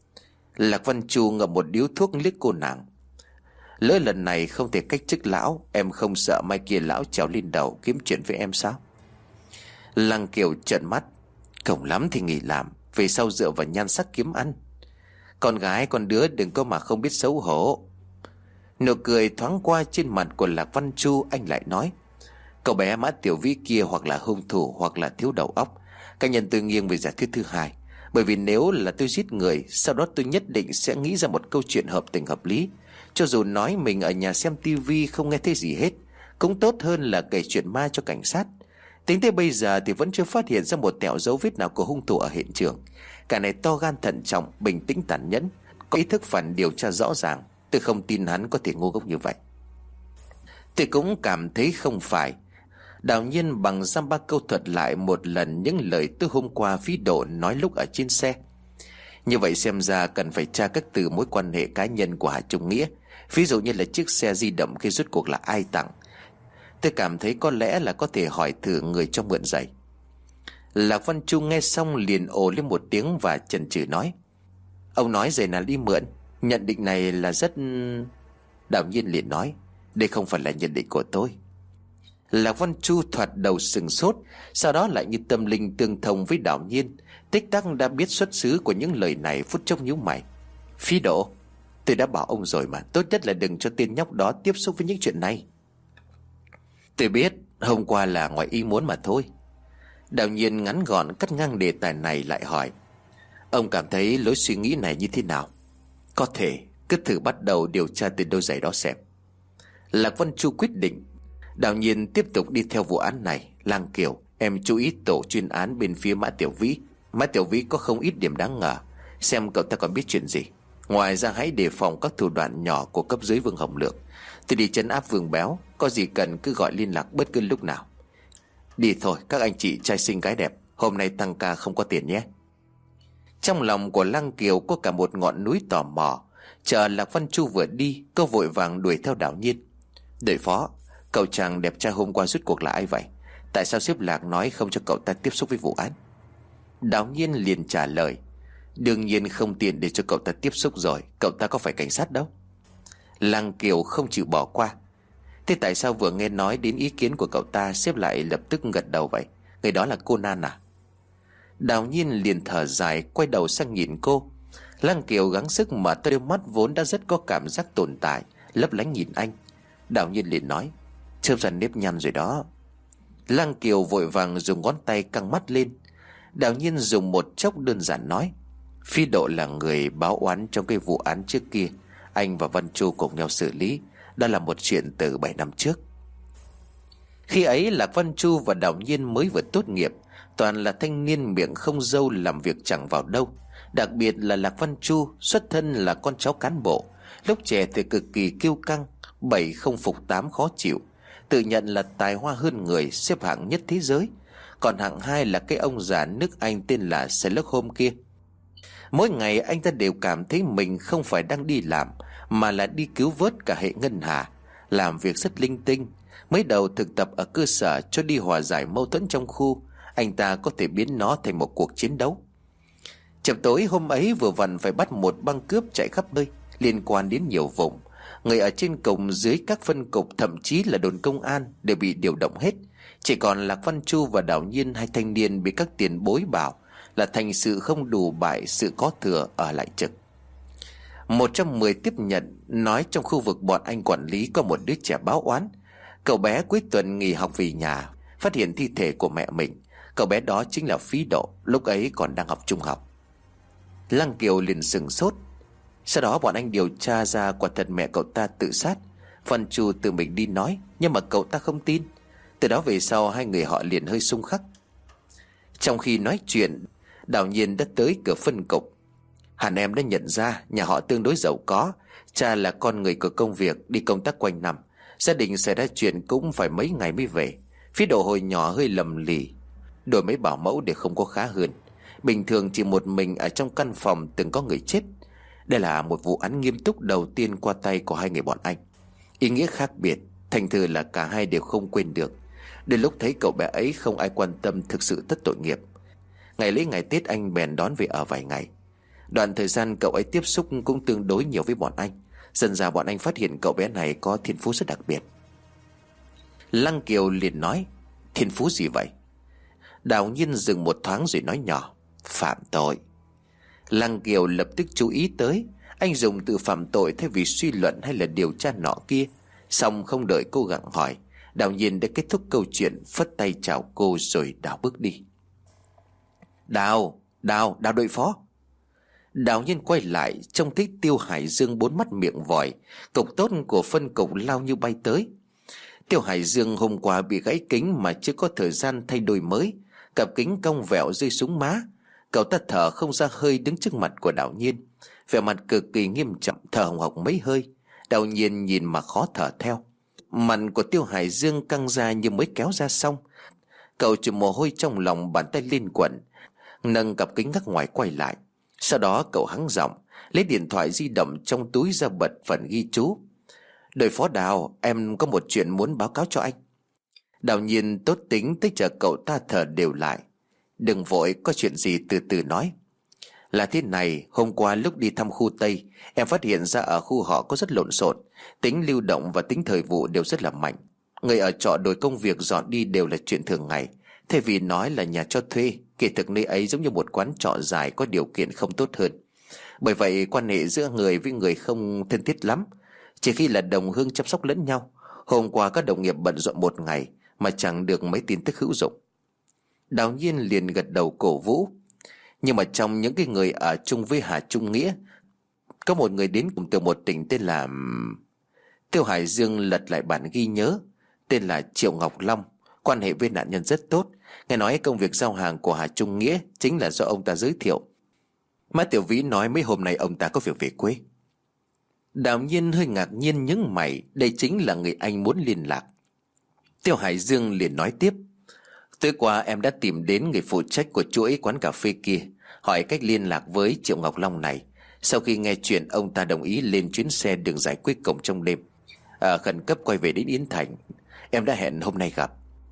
Lạc Văn Chu ngậm một điếu thuốc liếc cô nàng. Lỡ lần này không thể cách chức lão, em không sợ mai kia lão trèo lên đầu kiếm chuyện với em sao? Lăng Kiều trợn mắt. Cổng lắm thì nghỉ làm, về sau dựa vào nhan sắc kiếm ăn. Con gái con đứa đừng có mà không biết xấu hổ. Nụ cười thoáng qua trên mặt của Lạc Văn Chu, anh lại nói. Cậu bé Mã Tiểu Vĩ kia hoặc là hung thủ hoặc là thiếu đầu óc. Cá nhân tôi nghiêng về giả thuyết thứ hai. Bởi vì nếu là tôi giết người, sau đó tôi nhất định sẽ nghĩ ra một câu chuyện hợp tình hợp lý. Cho dù nói mình ở nhà xem tivi không nghe thấy gì hết, cũng tốt hơn là kể chuyện ma cho cảnh sát. Tính tới bây giờ thì vẫn chưa phát hiện ra một tẹo dấu vết nào của hung thủ ở hiện trường. Cả này to gan thận trọng, bình tĩnh tàn nhẫn, có ý thức phản điều tra rõ ràng. Tôi không tin hắn có thể ngu ngốc như vậy. Tôi cũng cảm thấy không phải. Đào Nhiên bằng dăm ba câu thuật lại một lần những lời tôi hôm qua Phí Độ nói lúc ở trên xe. Như vậy xem ra cần phải tra các từ mối quan hệ cá nhân của Hà Trung Nghĩa. Ví dụ như là chiếc xe di động kia rốt cuộc là ai tặng. Tôi cảm thấy có lẽ là có thể hỏi thử người cho mượn giày. Lạc Văn Chu nghe xong liền ồ lên một tiếng và chần chừ nói. Ông nói giày là đi mượn. Nhận định này là rất... Đào Nhiên liền nói. Đây không phải là nhận định của tôi. Lạc Văn Chu thoạt đầu sừng sốt, sau đó lại như tâm linh tương thông với Đào Nhiên, tích tắc đã biết xuất xứ của những lời này, phút chốc nhíu mày. Phí Độ, tôi đã bảo ông rồi mà, tốt nhất là đừng cho tên nhóc đó tiếp xúc với những chuyện này. Tôi biết, hôm qua là ngoài ý muốn mà thôi. Đào Nhiên ngắn gọn cắt ngang đề tài này lại hỏi. Ông cảm thấy lối suy nghĩ này như thế nào? Có thể, cứ thử bắt đầu điều tra từ đôi giày đó xem. Lạc Văn Chu quyết định. Đào Nhiên tiếp tục đi theo vụ án này. Lang Kiều, em chú ý tổ chuyên án bên phía Mã Tiểu Vĩ. Mã Tiểu Vĩ có không ít điểm đáng ngờ, xem cậu ta còn biết chuyện gì. Ngoài ra hãy đề phòng các thủ đoạn nhỏ của cấp dưới Vương Hồng Lượng. Tôi đi trấn áp Vương Béo, có gì cần cứ gọi liên lạc bất cứ lúc nào. Đi thôi các anh chị trai xinh gái đẹp, hôm nay tăng ca không có tiền nhé. Trong lòng của Lăng Kiều có cả một ngọn núi tò mò. Chờ Lạc Văn Chu vừa đi, cô vội vàng đuổi theo Đào Nhiên. Đội phó, cậu chàng đẹp trai hôm qua rút cuộc là ai vậy? Tại sao sếp Lạc nói không cho cậu ta tiếp xúc với vụ án? Đào Nhiên liền trả lời, đương nhiên không tiền để cho cậu ta tiếp xúc rồi, cậu ta có phải cảnh sát đâu. Lăng Kiều không chịu bỏ qua. Thế tại sao vừa nghe nói đến ý kiến của cậu ta, sếp lại lập tức gật đầu vậy? Người đó là cô Nan à? Đào Nhiên liền thở dài, quay đầu sang nhìn cô. Lăng Kiều gắng sức mở to đôi mắt vốn đã rất có cảm giác tồn tại, lấp lánh nhìn anh. Đào Nhiên liền nói, chớp ra nếp nhăn rồi đó. Lăng Kiều vội vàng dùng ngón tay căng mắt lên. Đào Nhiên dùng một chốc đơn giản nói, Phi Độ là người báo oán trong cái vụ án trước kia, anh và Văn Chu cùng nhau xử lý. Đó là một chuyện từ bảy năm trước. Khi ấy Lạc Văn Chu và Đào Nhiên mới vừa tốt nghiệp, toàn là thanh niên miệng không râu, làm việc chẳng vào đâu. Đặc biệt là Lạc Văn Chu, xuất thân là con cháu cán bộ, lúc trẻ thì cực kỳ kiêu căng, bảy không phục tám khó chịu, tự nhận là tài hoa hơn người, xếp hạng nhất thế giới. Còn hạng hai là cái ông già nước Anh tên là Sherlock Holmes kia. Mỗi ngày anh ta đều cảm thấy mình không phải đang đi làm, mà là đi cứu vớt cả hệ ngân hà, làm việc rất linh tinh. Mới đầu thực tập ở cơ sở cho đi hòa giải mâu thuẫn trong khu, anh ta có thể biến nó thành một cuộc chiến đấu. Chập tối hôm ấy vừa vặn phải bắt một băng cướp chạy khắp nơi, liên quan đến nhiều vùng. Người ở trên cục, dưới các phân cục, thậm chí là đồn công an đều bị điều động hết. Chỉ còn Lạc Văn Chu và Đào Nhiên, hai thanh niên bị các tiền bối bảo là thành sự không đủ bại sự có thừa, ở lại trực. Một trong mười tiếp nhận nói trong khu vực bọn anh quản lý có một đứa trẻ báo oán. Cậu bé cuối tuần nghỉ học về nhà, phát hiện thi thể của mẹ mình. Cậu bé đó chính là Phí Độ, lúc ấy còn đang học trung học. Lăng Kiều liền sừng sốt. Sau đó bọn anh điều tra ra quả thật mẹ cậu ta tự sát. Văn Chu tự mình đi nói, nhưng mà cậu ta không tin. Từ đó về sau hai người họ liền hơi xung khắc. Trong khi nói chuyện, Đào Nhiên đã tới cửa phân cục. Hẳn em đã nhận ra nhà họ tương đối giàu có, cha là con người của công việc, đi công tác quanh năm. Gia đình xảy ra chuyện cũng phải mấy ngày mới về. Phí Độ hồi nhỏ hơi lầm lì, đổi mấy bảo mẫu để không có khá hơn. Bình thường chỉ một mình ở trong căn phòng từng có người chết. Đây là một vụ án nghiêm túc đầu tiên qua tay của hai người bọn anh. Ý nghĩa khác biệt, thành thử là cả hai đều không quên được. Đến lúc thấy cậu bé ấy không ai quan tâm, thực sự rất tội nghiệp. Ngày lễ ngày Tết anh bèn đón về ở vài ngày. Đoạn thời gian cậu ấy tiếp xúc cũng tương đối nhiều với bọn anh. Dần ra bọn anh phát hiện cậu bé này có thiên phú rất đặc biệt. Lăng Kiều liền nói, thiên phú gì vậy? Đào Nhiên dừng một thoáng rồi nói nhỏ, phạm tội. Lăng Kiều lập tức chú ý tới, anh dùng từ phạm tội thay vì suy luận hay là điều tra nọ kia. Xong không đợi cô gặng hỏi, Đào Nhiên đã kết thúc câu chuyện, phất tay chào cô rồi Đào bước đi. Đào, Đào, Đào đội phó. Đào Nhiên quay lại, trông thấy Tiêu Hải Dương bốn mắt miệng vòi, cục tốt của phân cục lao như bay tới. Tiêu Hải Dương hôm qua bị gãy kính mà chưa có thời gian thay đôi mới, cặp kính cong vẹo rơi xuống má. Cậu ta thở không ra hơi đứng trước mặt của Đào Nhiên, vẻ mặt cực kỳ nghiêm trọng, thở hồng hộc mấy hơi. Đào Nhiên nhìn mà khó thở theo. Mặt của Tiêu Hải Dương căng ra như mới kéo ra xong. Cậu chùm mồ hôi trong lòng, bàn tay liên quẩn, nâng cặp kính ngắc ngoài quay lại. Sau đó cậu hắng giọng, lấy điện thoại di động trong túi ra bật phần ghi chú. Đội phó Đào, em có một chuyện muốn báo cáo cho anh. Đào Nhiên tốt tính tới chờ cậu ta thở đều lại. Đừng vội, có chuyện gì từ từ nói. Là thế này, hôm qua lúc đi thăm khu Tây, em phát hiện ra ở khu họ có rất lộn xộn, tính lưu động và tính thời vụ đều rất là mạnh. Người ở trọ đổi công việc dọn đi đều là chuyện thường ngày. Thay vì nói là nhà cho thuê, kỳ thực nơi ấy giống như một quán trọ dài có điều kiện không tốt hơn. Bởi vậy quan hệ giữa người với người không thân thiết lắm, chỉ khi là đồng hương chăm sóc lẫn nhau. Hôm qua các đồng nghiệp bận rộn một ngày mà chẳng được mấy tin tức hữu dụng. Đào Nhiên liền gật đầu cổ vũ. Nhưng mà trong những cái người ở chung với Hà Trung Nghĩa, có một người đến cùng từ một tỉnh tên là... Tiêu Hải Dương lật lại bản ghi nhớ. Tên là Triệu Ngọc Long, quan hệ với nạn nhân rất tốt. Nghe nói công việc giao hàng của Hà Trung Nghĩa chính là do ông ta giới thiệu. Mã Tiểu Vĩ nói mấy hôm nay ông ta có việc về quê. Đào Nhiên hơi ngạc nhiên nhướng mày, đây chính là người anh muốn liên lạc. Tiêu Hải Dương liền nói tiếp, Tối qua em đã tìm đến người phụ trách của chuỗi quán cà phê kia, hỏi cách liên lạc với Triệu Ngọc Long này. Sau khi nghe chuyện, ông ta đồng ý lên chuyến xe đường giải quyết cổng trong đêm, à, khẩn cấp quay về đến Yến Thành. Em đã hẹn hôm nay gặp.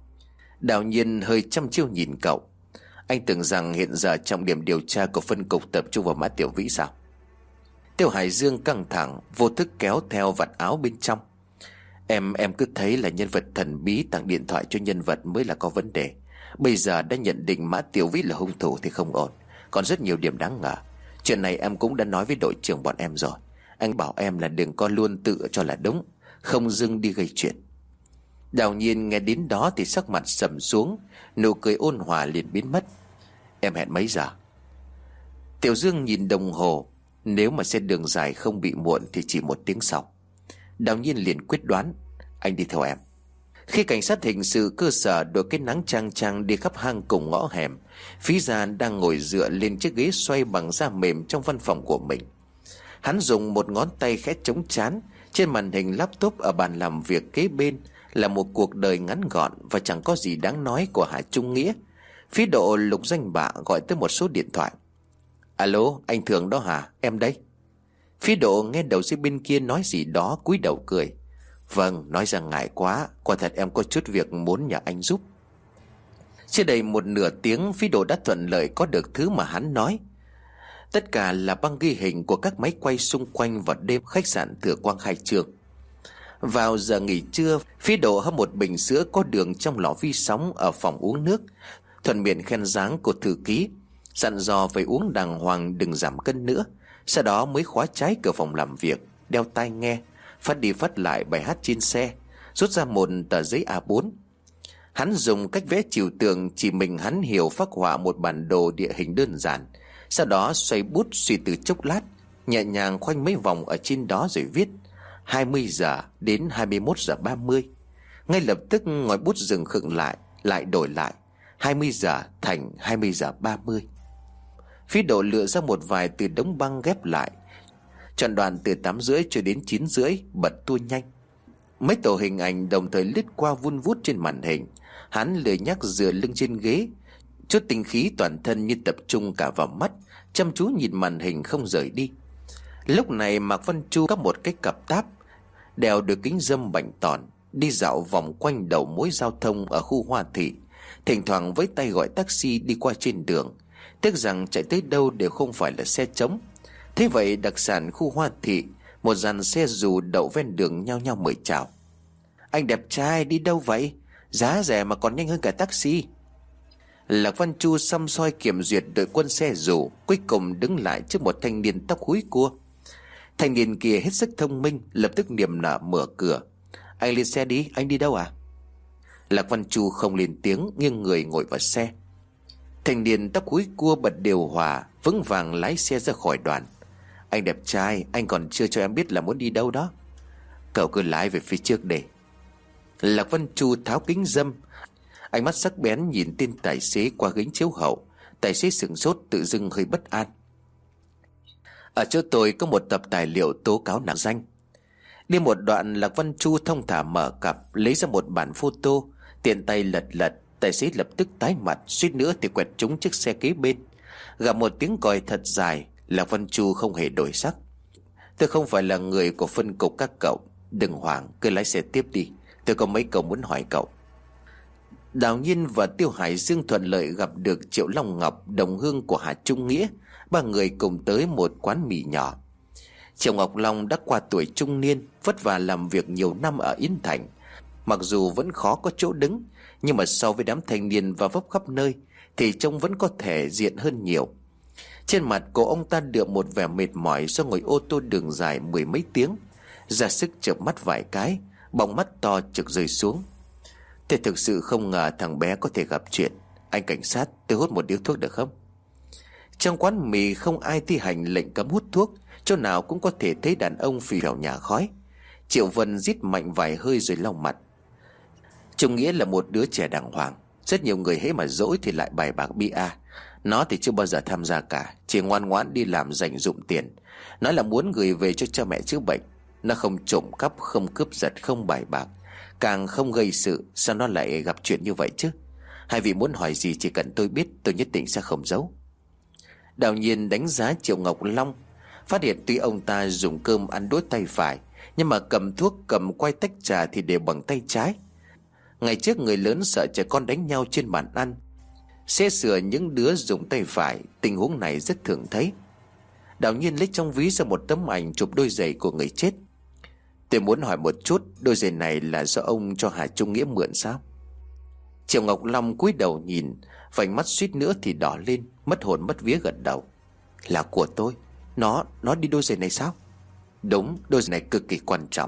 Đào Nhiên hơi chăm chiêu nhìn cậu. Anh tưởng rằng hiện giờ trọng điểm điều tra của phân cục tập trung vào Mã Tiểu Vĩ sao? Tiêu Hải Dương căng thẳng, vô thức kéo theo vạt áo bên trong. Em em cứ thấy là nhân vật thần bí tặng điện thoại cho nhân vật mới là có vấn đề. Bây giờ đã nhận định Mã Tiểu Vĩ là hung thủ thì không ổn. Còn rất nhiều điểm đáng ngờ. Chuyện này em cũng đã nói với đội trưởng bọn em rồi. Anh bảo em là đừng có luôn tự cho là đúng, không dưng đi gây chuyện. Đào Nhiên nghe đến đó thì sắc mặt sầm xuống, nụ cười ôn hòa liền biến mất. Em hẹn mấy giờ? Tiểu Dương nhìn đồng hồ. Nếu mà xe đường dài không bị muộn thì chỉ một tiếng sau. Đào Nhiên liền quyết đoán. Anh đi theo em. Khi cảnh sát hình sự cơ sở đội cái nắng trang trang đi khắp hang cùng ngõ hẻm, Phí Gia đang ngồi dựa lên chiếc ghế xoay bằng da mềm trong văn phòng của mình. Hắn dùng một ngón tay khẽ chống trán. Trên màn hình laptop ở bàn làm việc kế bên là một cuộc đời ngắn gọn và chẳng có gì đáng nói của Hà Trung Nghĩa. Phí Độ lục danh bạ gọi tới một số điện thoại. Alo, anh Thường đó hả? Em đây. Phí Độ nghe đầu dây bên kia nói gì đó, cúi đầu cười. Vâng, nói ra ngại quá, quả thật em có chút việc muốn nhờ anh giúp. Chưa đầy một nửa tiếng, Phí Độ đã thuận lợi có được thứ mà hắn nói. Tất cả là băng ghi hình của các máy quay xung quanh vào đêm khách sạn Thừa Quang khai trương. Vào giờ nghỉ trưa, Phí Độ hâm một bình sữa có đường trong lọ vi sóng ở phòng uống nước, thuận miệng khen dáng của thư ký, dặn dò phải uống đàng hoàng đừng giảm cân nữa. Sau đó mới khóa trái cửa phòng làm việc, đeo tai nghe, phát đi phát lại bài hát trên xe, rút ra một tờ giấy A bốn. Hắn dùng cách vẽ trừu tượng chỉ mình hắn hiểu phác họa một bản đồ địa hình đơn giản. Sau đó xoay bút suy từ chốc lát, nhẹ nhàng khoanh mấy vòng ở trên đó rồi viết hai mươi giờ đến hai mươi mốt giờ ba mươi. Ngay lập tức ngòi bút dừng khựng lại, lại đổi lại hai mươi giờ thành hai mươi giờ ba mươi. Phí Độ lựa ra một vài từ đống băng ghép lại, chọn đoạn từ tám rưỡi cho đến chín rưỡi, bật tua nhanh. Mấy tổ hình ảnh đồng thời lướt qua vun vút trên màn hình. Hắn lười nhắc dựa lưng trên ghế, chút tinh khí toàn thân như tập trung cả vào mắt, chăm chú nhìn màn hình không rời đi. Lúc này Mạc Văn Chu có một cái cặp táp, đeo đôi kính râm bảnh tòn, đi dạo vòng quanh đầu mối giao thông ở khu Hoa Thị, thỉnh thoảng với tay gọi taxi đi qua trên đường. Tiếc rằng chạy tới đâu đều không phải là xe trống. Thế vậy đặc sản khu Hoa Thị, một dàn xe dù đậu ven đường nhao nhao mời chào. Anh đẹp trai đi đâu vậy? Giá rẻ mà còn nhanh hơn cả taxi. Lạc Văn Chu xăm soi kiểm duyệt đội quân xe dù, cuối cùng đứng lại trước một thanh niên tóc húi cua. Thanh niên kia hết sức thông minh, lập tức niềm nở mở cửa. Anh lên xe đi, anh đi đâu à? Lạc Văn Chu không lên tiếng, nghiêng người ngồi vào xe. Thanh niên tóc húi cua bật điều hòa, vững vàng lái xe ra khỏi đoàn. Anh đẹp trai, anh còn chưa cho em biết là muốn đi đâu đó. Cậu cứ lái về phía trước để. Lạc Văn Chu tháo kính râm, ánh mắt sắc bén nhìn tên tài xế qua kính chiếu hậu. Tài xế sửng sốt, tự dưng hơi bất an. Ở chỗ tôi có một tập tài liệu tố cáo nặng danh. Đi một đoạn, Lạc Văn Chu thông thả mở cặp, lấy ra một bản photo, tiện tay lật lật. Tài xế lập tức tái mặt, suýt nữa thì quẹt trúng chiếc xe kế bên. Gặp một tiếng còi thật dài, Lạc Văn Chu không hề đổi sắc. Tôi không phải là người của phân cục các cậu. Đừng hoảng, cứ lái xe tiếp đi. Tôi có mấy câu muốn hỏi cậu. Đào Nhiên và Tiêu Hải Dương thuận lợi gặp được Triệu Long Ngọc, đồng hương của Hà Trung Nghĩa. Ba người cùng tới một quán mì nhỏ. Triệu Ngọc Long đã qua tuổi trung niên, vất vả làm việc nhiều năm ở Yến Thành. Mặc dù vẫn khó có chỗ đứng, nhưng mà so với đám thanh niên và vấp khắp nơi thì trông vẫn có thể diện hơn nhiều. Trên mặt của ông ta đượm một vẻ mệt mỏi do ngồi ô tô đường dài mười mấy tiếng, ra sức chợp mắt vài cái, bóng mắt to trực rơi xuống. Tôi thực sự không ngờ thằng bé có thể gặp chuyện. Anh cảnh sát, tôi hút một điếu thuốc được không? Trong quán mì không ai thi hành lệnh cấm hút thuốc, chỗ nào cũng có thể thấy đàn ông phì phèo nhả khói. Triệu Vân rít mạnh vài hơi rồi lau mặt. Trung Nghĩa là một đứa trẻ đàng hoàng, rất nhiều người hễ mà dỗi thì lại bài bạc bia. Nó thì chưa bao giờ tham gia cả, chỉ ngoan ngoãn đi làm dành dụm tiền. Nó là muốn gửi về cho cha mẹ chữa bệnh. Nó không trộm cắp, không cướp giật, không bài bạc, càng không gây sự. Sao nó lại gặp chuyện như vậy chứ? Hai vị muốn hỏi gì chỉ cần tôi biết, tôi nhất định sẽ không giấu. Đào Nhiên đánh giá Triệu Ngọc Long, phát hiện tuy ông ta dùng cơm ăn đũa tay phải, nhưng mà cầm thuốc, cầm quay tách trà thì đều bằng tay trái. Ngày trước người lớn sợ trẻ con đánh nhau trên bàn ăn, sẽ sửa những đứa dùng tay phải. Tình huống này rất thường thấy. Đào Nhiên lấy trong ví ra một tấm ảnh chụp đôi giày của người chết. Tôi muốn hỏi một chút, đôi giày này là do ông cho Hà Trung Nghĩa mượn sao? Triệu Ngọc Long cúi đầu nhìn, vành mắt suýt nữa thì đỏ lên, mất hồn mất vía gật đầu. Là của tôi. Nó, nó đi đôi giày này sao? Đúng, đôi giày này cực kỳ quan trọng.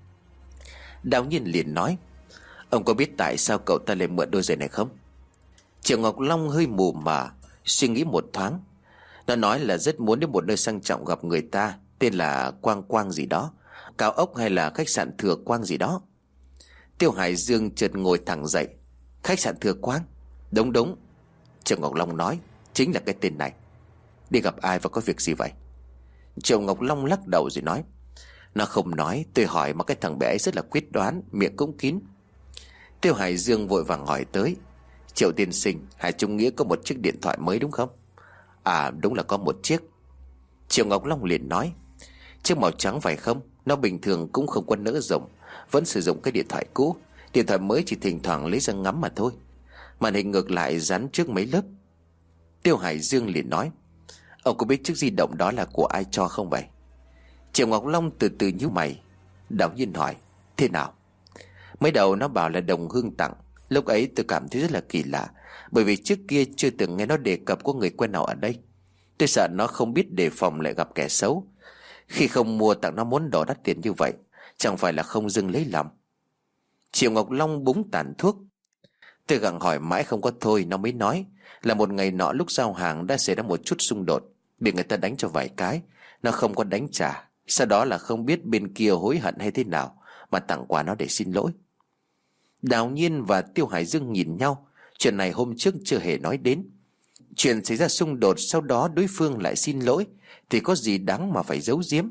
Đào Nhiên liền nói, ông có biết tại sao cậu ta lại mượn đôi giày này không? Triệu Ngọc Long hơi mù mà, suy nghĩ một thoáng. Nó nói là rất muốn đến một nơi sang trọng gặp người ta, tên là Quang Quang gì đó, Cao Ốc hay là khách sạn Thừa Quang gì đó. Tiêu Hải Dương chợt ngồi thẳng dậy. Khách sạn Thừa Quang? Đúng đúng. Triệu Ngọc Long nói, chính là cái tên này. Đi gặp ai và có việc gì vậy? Triệu Ngọc Long lắc đầu rồi nói, nó không nói, tôi hỏi mà cái thằng bé ấy rất là quyết đoán, miệng cũng kín. Tiêu Hải Dương vội vàng hỏi tới, Triệu tiên sinh, Hà Trung Nghĩa có một chiếc điện thoại mới đúng không? À đúng là có một chiếc. Triệu Ngọc Long liền nói, chiếc màu trắng phải không? Nó bình thường cũng không có nỡ dùng, vẫn sử dụng cái điện thoại cũ. Điện thoại mới chỉ thỉnh thoảng lấy ra ngắm mà thôi. Màn hình ngược lại dán trước mấy lớp. Tiêu Hải Dương liền nói, ông có biết chiếc di động đó là của ai cho không vậy? Triệu Ngọc Long từ từ nhíu mày. Đào Nhiên hỏi, thế nào? Mới đầu nó bảo là đồng hương tặng. Lúc ấy tôi cảm thấy rất là kỳ lạ, bởi vì trước kia chưa từng nghe nó đề cập có người quen nào ở đây. Tôi sợ nó không biết đề phòng lại gặp kẻ xấu. Khi không mua tặng nó món đồ đắt tiền như vậy, chẳng phải là không dưng lấy lòng. Triệu Ngọc Long búng tàn thuốc. Tôi gặng hỏi mãi không có thôi, nó mới nói là một ngày nọ lúc giao hàng đã xảy ra một chút xung đột, bị người ta đánh cho vài cái. Nó không có đánh trả. Sau đó là không biết bên kia hối hận hay thế nào mà tặng quà nó để xin lỗi. Đào Nhiên và Tiêu Hải Dương nhìn nhau. Chuyện này hôm trước chưa hề nói đến. Chuyện xảy ra xung đột, sau đó đối phương lại xin lỗi, thì có gì đáng mà phải giấu giếm?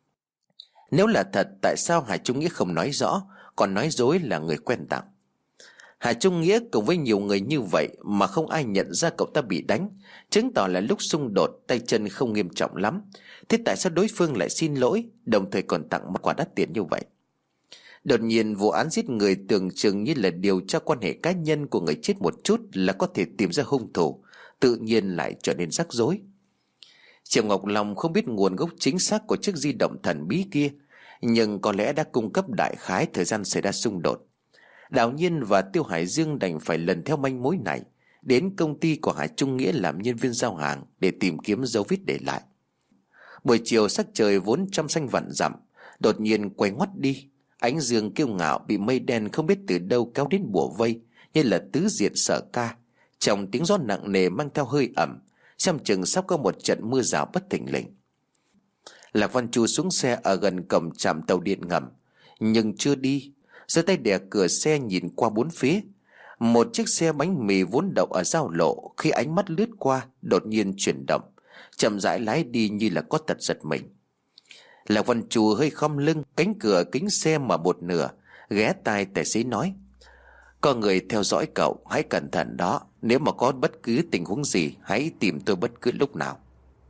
Nếu là thật, tại sao Hà Trung Nghĩa không nói rõ, còn nói dối là người quen tặng? Hà Trung Nghĩa cùng với nhiều người như vậy mà không ai nhận ra cậu ta bị đánh, chứng tỏ là lúc xung đột tay chân không nghiêm trọng lắm. Thế tại sao đối phương lại xin lỗi, đồng thời còn tặng món quà đắt tiền như vậy? Đột nhiên vụ án giết người tưởng chừng như là điều tra quan hệ cá nhân của người chết một chút là có thể tìm ra hung thủ, tự nhiên lại trở nên rắc rối. Triệu Ngọc Long không biết nguồn gốc chính xác của chiếc di động thần bí kia, nhưng có lẽ đã cung cấp đại khái thời gian xảy ra xung đột. Đào Nhiên và Tiêu Hải Dương đành phải lần theo manh mối này đến công ty của Hà Trung Nghĩa làm nhân viên giao hàng để tìm kiếm dấu vết để lại. Buổi chiều sắc trời vốn trong xanh vạn dặm đột nhiên quay ngoắt đi. Ánh dương kiêu ngạo bị mây đen không biết từ đâu kéo đến bủa vây, như là tứ diện sở ca. Trong tiếng gió nặng nề mang theo hơi ẩm, xem chừng sắp có một trận mưa rào bất thình lình. Lạc Văn Chu xuống xe ở gần cổng trạm tàu điện ngầm, nhưng chưa đi. Giơ tay đè cửa xe nhìn qua bốn phía. Một chiếc xe bánh mì vốn đậu ở giao lộ, khi ánh mắt lướt qua đột nhiên chuyển động, chậm rãi lái đi như là có tật giật mình. Lạc Văn Chu hơi khom lưng, cánh cửa kính xe mở một nửa, ghé tai tài xế nói, có người theo dõi cậu, hãy cẩn thận đó. Nếu mà có bất cứ tình huống gì, hãy tìm tôi bất cứ lúc nào.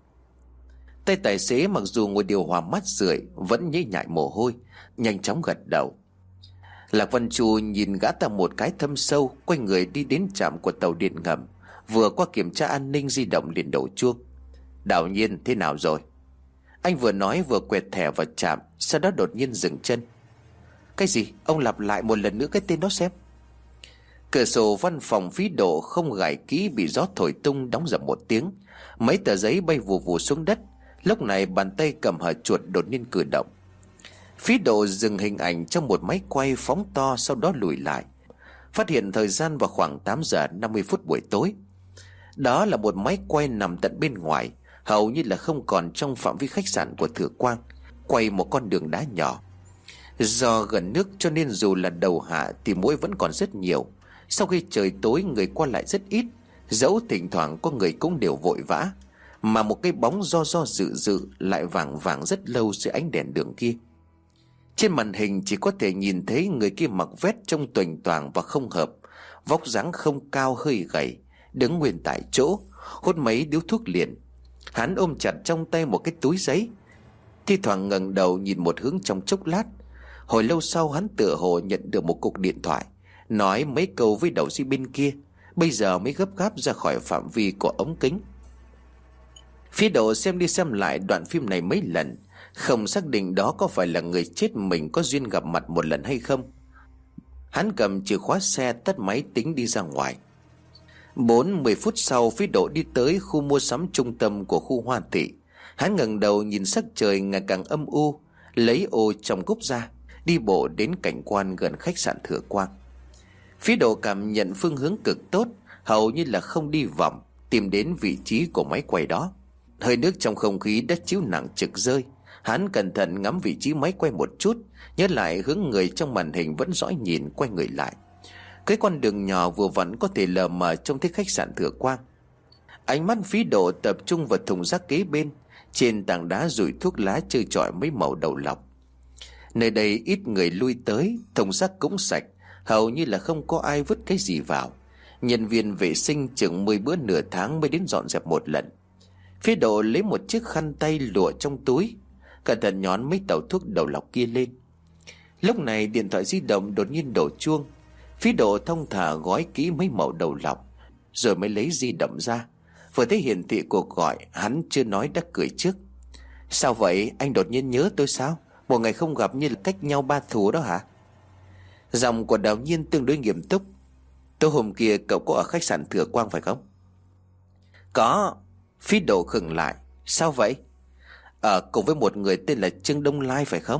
Tay tài xế mặc dù ngồi điều hòa mát rượi, vẫn nhễ nhại mồ hôi, nhanh chóng gật đầu. Lạc Văn Chu nhìn gã ta một cái thâm sâu, quay người đi đến trạm của tàu điện ngầm. Vừa qua kiểm tra an ninh di động liền đổ chuông. Đào Nhiên, thế nào rồi? Anh vừa nói vừa quẹt thẻ vào trạm, sau đó đột nhiên dừng chân. Cái gì? Ông lặp lại một lần nữa cái tên đó xem. Cửa sổ văn phòng phí độ không gài kỹ bị gió thổi tung, đóng dập một tiếng. Mấy tờ giấy bay vù vù xuống đất. Lúc này bàn tay cầm hở chuột đột nhiên cử động. Phí độ dừng hình ảnh trong một máy quay phóng to, sau đó lùi lại, phát hiện thời gian vào khoảng tám giờ năm mươi phút buổi tối. Đó là một máy quay nằm tận bên ngoài, hầu như là không còn trong phạm vi khách sạn của Thừa Quang, quay một con đường đá nhỏ. Do gần nước cho nên dù là đầu hạ thì muỗi vẫn còn rất nhiều. Sau khi trời tối người qua lại rất ít, dẫu thỉnh thoảng có người cũng đều vội vã, mà một cái bóng do do dự dự lại vàng vàng rất lâu dưới ánh đèn đường kia. Trên màn hình chỉ có thể nhìn thấy người kia mặc vest trông toành toàng và không hợp, vóc dáng không cao, hơi gầy, đứng nguyên tại chỗ, hút mấy điếu thuốc liền. Hắn ôm chặt trong tay một cái túi giấy, thi thoảng ngẩng đầu nhìn một hướng trong chốc lát. Hồi lâu sau hắn tựa hồ nhận được một cuộc điện thoại, nói mấy câu với đầu dây bên kia, bây giờ mới gấp gáp ra khỏi phạm vi của ống kính. Phía Độ xem đi xem lại đoạn phim này mấy lần, không xác định đó có phải là người chết mình có duyên gặp mặt một lần hay không. Hắn cầm chìa khóa xe, tắt máy tính đi ra ngoài. Bốn mươi phút sau, Phía Độ đi tới khu mua sắm trung tâm của khu Hoa Thị. Hắn ngẩng đầu nhìn sắc trời ngày càng âm u, lấy ô trong cốc ra, đi bộ đến cảnh quan gần khách sạn Thừa Quang. Phía Độ cảm nhận phương hướng cực tốt, hầu như là không đi vòng, tìm đến vị trí của máy quay đó. Hơi nước trong không khí đã chiếu nặng trực rơi. Hắn cẩn thận ngắm vị trí máy quay một chút, nhớ lại hướng người trong màn hình vẫn dõi nhìn, quay người lại. Cái con đường nhỏ vừa vặn có thể lờ mờ trông thấy khách sạn Thừa Quang. Ánh mắt Phía Độ tập trung vào thùng rác kế bên, trên tảng đá rủi thuốc lá chơi chọi mấy màu đầu lọc. Nơi đây ít người lui tới, thùng rác cũng sạch, hầu như là không có ai vứt cái gì vào. Nhân viên vệ sinh chừng mười bữa nửa tháng mới đến dọn dẹp một lần. Phía Độ lấy một chiếc khăn tay lụa trong túi, cẩn thận nhón mấy tàu thuốc đầu lọc kia lên. Lúc này điện thoại di động đột nhiên đổ chuông. Phía Độ thông thả gói kỹ mấy mẩu đầu lọc, rồi mới lấy di động ra. Vừa thấy hiển thị cuộc gọi, hắn chưa nói đã cười trước. Sao vậy, anh đột nhiên nhớ tôi sao? Một ngày không gặp như là cách nhau ba thù đó hả? Giọng của Đào Nhiên tương đối nghiêm túc. Tối hôm kia cậu có ở khách sạn Thừa Quang phải không? Có. Phía Độ khựng lại. Sao vậy? Ở cùng với một người tên là Trương Đông Lai phải không?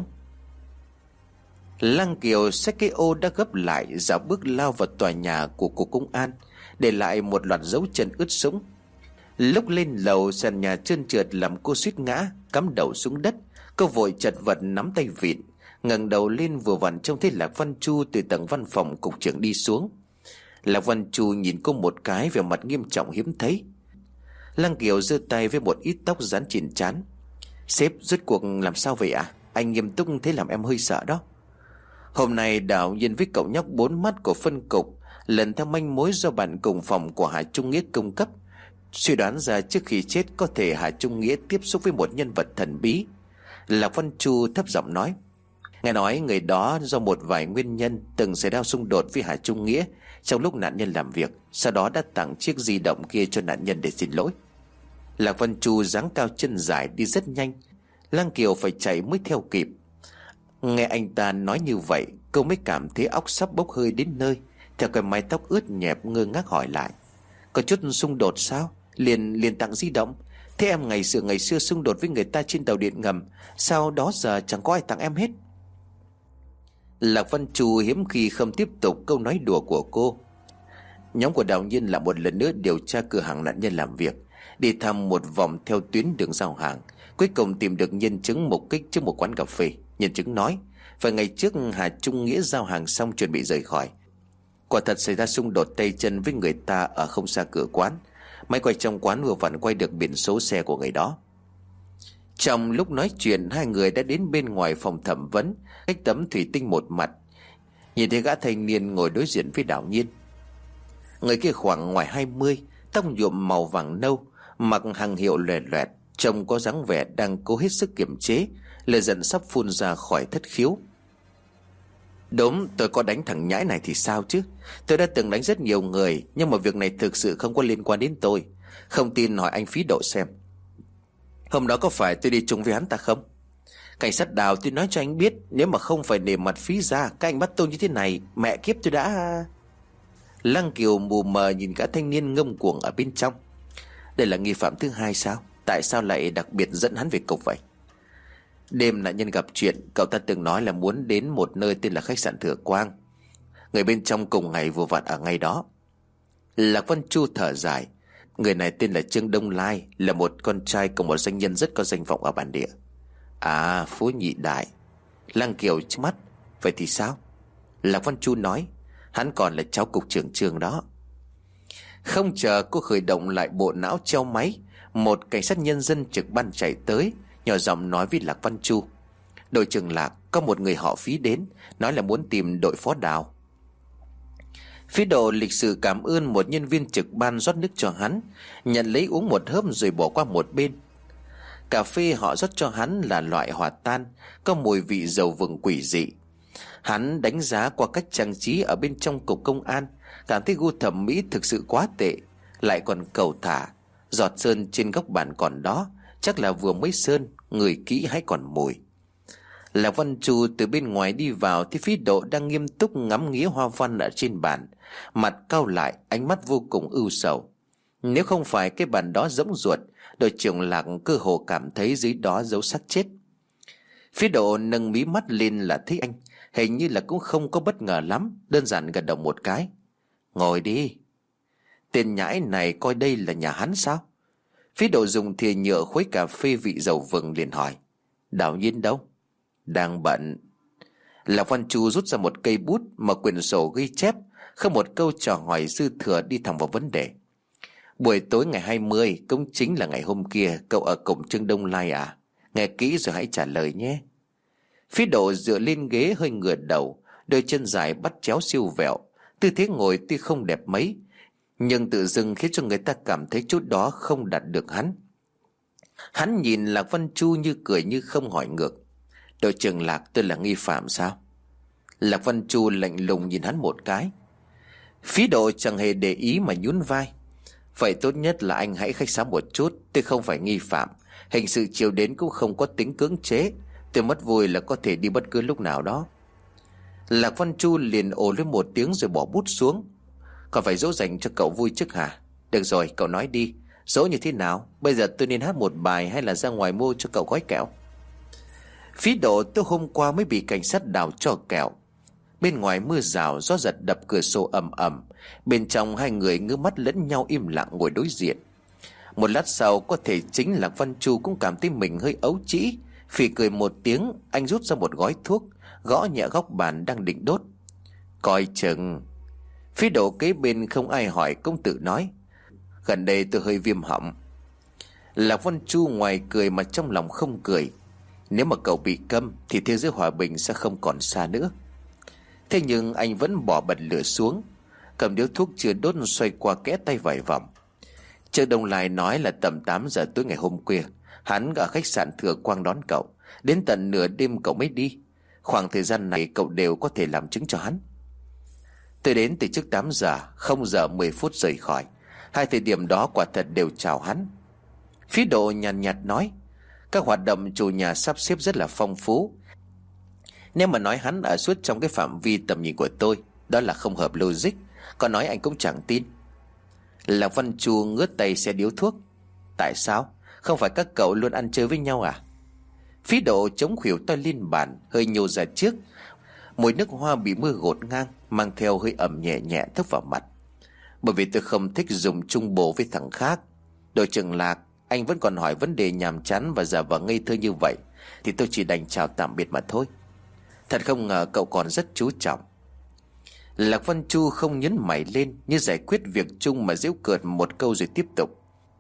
Lăng Kiều xách cái ô đã gấp lại, dạo bước lao vào tòa nhà của cục công an, để lại một loạt dấu chân ướt sũng. Lúc lên lầu, sàn nhà trơn trượt làm cô suýt ngã, cắm đầu xuống đất. Cô vội chật vật nắm tay vịn, ngẩng đầu lên vừa vặn trông thấy Lạc Văn Chu từ tầng văn phòng cục trưởng đi xuống. Lạc Văn Chu nhìn cô một cái, vẻ mặt nghiêm trọng hiếm thấy. Lăng Kiều giơ tay với một ít tóc dán trên trán. Sếp, rốt cuộc làm sao vậy ạ? À? Anh nghiêm túc thế làm em hơi sợ đó. Hôm nay Đào Nhiên với cậu nhóc bốn mắt của phân cục lần theo manh mối do bạn cùng phòng của Hà Trung Nghĩa cung cấp, suy đoán ra trước khi chết có thể Hà Trung Nghĩa tiếp xúc với một nhân vật thần bí. Lạc Văn Chu thấp giọng nói, nghe nói người đó do một vài nguyên nhân từng xảy ra xung đột với Hà Trung Nghĩa trong lúc nạn nhân làm việc, sau đó đã tặng chiếc di động kia cho nạn nhân để xin lỗi. Lạc Văn Chu dáng cao chân dài đi rất nhanh, Lăng Kiều phải chạy mới theo kịp. Nghe anh ta nói như vậy, cô mới cảm thấy óc sắp bốc hơi đến nơi. Theo cái mái tóc ướt nhẹp ngơ ngác hỏi lại, có chút xung đột sao? Liền liền tặng di động. Thế em ngày xưa ngày xưa xung đột với người ta trên tàu điện ngầm, sao đó giờ chẳng có ai tặng em hết? Lạc Văn Chu hiếm khi không tiếp tục câu nói đùa của cô. Nhóm của Đào Nhiên lại một lần nữa điều tra cửa hàng nạn nhân làm việc, đi thăm một vòng theo tuyến đường giao hàng, cuối cùng tìm được nhân chứng mục kích trước một quán cà phê. Nhân chứng nói vài ngày trước Hà Trung Nghĩa giao hàng xong chuẩn bị rời khỏi, quả thật xảy ra xung đột tay chân với người ta ở không xa cửa quán. Máy quay trong quán vừa vặn quay được biển số xe của người đó. Trong lúc nói chuyện, hai người đã đến bên ngoài phòng thẩm vấn, cách tấm thủy tinh một mặt. Nhìn thấy gã thanh niên ngồi đối diện với Đào Nhiên. Người kia khoảng ngoài hai mươi, tóc nhuộm màu vàng nâu, mặc hàng hiệu loẹt loẹt, trông có dáng vẻ đang cố hết sức kiềm chế, lời giận sắp phun ra khỏi thất khiếu. Đúng, tôi có đánh thằng nhãi này thì sao chứ? Tôi đã từng đánh rất nhiều người, nhưng mà việc này thực sự không có liên quan đến tôi. Không tin hỏi anh Phí Độ xem. Hôm đó có phải tôi đi chung với hắn ta không? Cảnh sát Đào, tôi nói cho anh biết, nếu mà không phải nể mặt Phí ra, các anh bắt tôi như thế này, mẹ kiếp tôi đã... Lăng Kiều mù mờ nhìn cả thanh niên ngông cuồng ở bên trong. Đây là nghi phạm thứ hai sao? Tại sao lại đặc biệt dẫn hắn về cục vậy? Đêm nạn nhân gặp chuyện, cậu ta từng nói là muốn đến một nơi tên là khách sạn Thừa Quang. Người bên trong cùng ngày vừa vặn ở ngay đó. Lạc Văn Chu thở dài. Người này tên là Trương Đông Lai, là một con trai của một doanh nhân rất có danh vọng ở bản địa. À, Phú Nhị Đại. Lăng Kiều trước mắt. Vậy thì sao? Lạc Văn Chu nói, hắn còn là cháu cục trưởng Trương đó. Không chờ cô khởi động lại bộ não treo máy, một cảnh sát nhân dân trực ban chạy tới, nhỏ giọng nói với Lạc Văn Chu, đội trưởng Lạc, có một người họ Phí đến, nói là muốn tìm đội phó Đào. Phí Độ lịch sự cảm ơn một nhân viên trực ban rót nước cho hắn, nhận lấy uống một hớp rồi bỏ qua một bên. Cà phê họ rót cho hắn là loại hòa tan, có mùi vị dầu vừng quỷ dị. Hắn đánh giá qua cách trang trí ở bên trong cục công an, cảm thấy gu thẩm mỹ thực sự quá tệ, lại còn cầu thả. Giọt sơn trên góc bàn còn đó, chắc là vừa mới sơn, người kỹ hay còn mùi. Lạc Văn Chu từ bên ngoài đi vào thì Phí Độ đang nghiêm túc ngắm nghía hoa văn ở trên bàn, mặt cau lại, ánh mắt vô cùng ưu sầu. Nếu không phải cái bàn đó rỗng ruột, đội trưởng Lạc cơ hồ cảm thấy dưới đó giấu xác chết. Phí Độ nâng mí mắt lên là thấy anh, hình như là cũng không có bất ngờ lắm, đơn giản gật đầu một cái. Ngồi đi. Tên nhãi này coi đây là nhà hắn sao? Phí Độ dùng thìa nhựa khuấy cà phê vị dầu vừng liền hỏi. Đào Nhiên đâu? Đang bận. Lạc Văn Chu rút ra một cây bút, mở quyển sổ ghi chép, không một câu trò hỏi dư thừa, đi thẳng vào vấn đề. Buổi tối ngày hai mươi, cũng chính là ngày hôm kia, cậu ở cổng Trương Đông Lai à? Nghe kỹ rồi hãy trả lời nhé. Phí Độ dựa lên ghế hơi ngửa đầu, đôi chân dài bắt chéo siêu vẹo. Tư thế ngồi tuy không đẹp mấy, nhưng tự dưng khiến cho người ta cảm thấy chút đó không đạt được hắn. Hắn nhìn Lạc Văn Chu như cười như không, hỏi ngược. Đội trưởng Lạc, tôi là nghi phạm sao? Lạc Văn Chu lạnh lùng nhìn hắn một cái. Phí Độ chẳng hề để ý mà nhún vai. Vậy tốt nhất là anh hãy khách sáo một chút. Tôi không phải nghi phạm, hình sự chiều đến cũng không có tính cưỡng chế. Tôi mất vui là có thể đi bất cứ lúc nào đó. Lạc Văn Chu liền ồ lên một tiếng rồi bỏ bút xuống. Còn phải dỗ dành cho cậu vui chứ hả? Được rồi, cậu nói đi, dỗ như thế nào? Bây giờ tôi nên hát một bài hay là ra ngoài mua cho cậu gói kẹo? Phí Độ tôi hôm qua mới bị cảnh sát đào cho kẹo. Bên ngoài mưa rào, gió giật đập cửa sổ ầm ầm. Bên trong hai người ngước mắt lẫn nhau im lặng ngồi đối diện. Một lát sau, có thể chính Lạc Văn Chu cũng cảm thấy mình hơi ấu trĩ. Phì cười một tiếng, anh rút ra một gói thuốc, gõ nhẹ góc bàn đang định đốt. Coi chừng. Phí Độ kế bên không ai hỏi cũng tự nói. Gần đây tôi hơi viêm họng. Lạc Văn Chu ngoài cười mà trong lòng không cười. Nếu mà cậu bị câm thì thế giới hòa bình sẽ không còn xa nữa. Thế nhưng anh vẫn bỏ bật lửa xuống, cầm điếu thuốc chưa đốt xoay qua kẽ tay vài vòng. Trương Đông Lai nói là tầm tám giờ tối ngày hôm khuya, hắn ở khách sạn Thừa Quang đón cậu. Đến tận nửa đêm cậu mới đi. Khoảng thời gian này cậu đều có thể làm chứng cho hắn. Tôi đến từ trước tám giờ, không giờ mười phút rời khỏi. Hai thời điểm đó quả thật đều chào hắn. Phí Độ nhàn nhạt, nhạt nói. Các hoạt động chủ nhà sắp xếp rất là phong phú. Nếu mà nói hắn ở suốt trong cái phạm vi tầm nhìn của tôi, đó là không hợp logic. Còn nói anh cũng chẳng tin. Lạc Văn Chu ngước tay xe điếu thuốc. Tại sao? Không phải các cậu luôn ăn chơi với nhau à? Phí Độ chống khuỷu tay lên bàn, hơi nhô ra trước. Mùi nước hoa bị mưa gột ngang, mang theo hơi ẩm nhẹ nhẹ thốc vào mặt. Bởi vì tôi không thích dùng chung bồ với thằng khác. Đội trưởng Lạc, anh vẫn còn hỏi vấn đề nhàm chán và giả vờ ngây thơ như vậy, thì tôi chỉ đành chào tạm biệt mà thôi. Thật không ngờ cậu còn rất chú trọng. Lạc Văn Chu không nhấn mày lên, như giải quyết việc chung mà giễu cợt một câu rồi tiếp tục.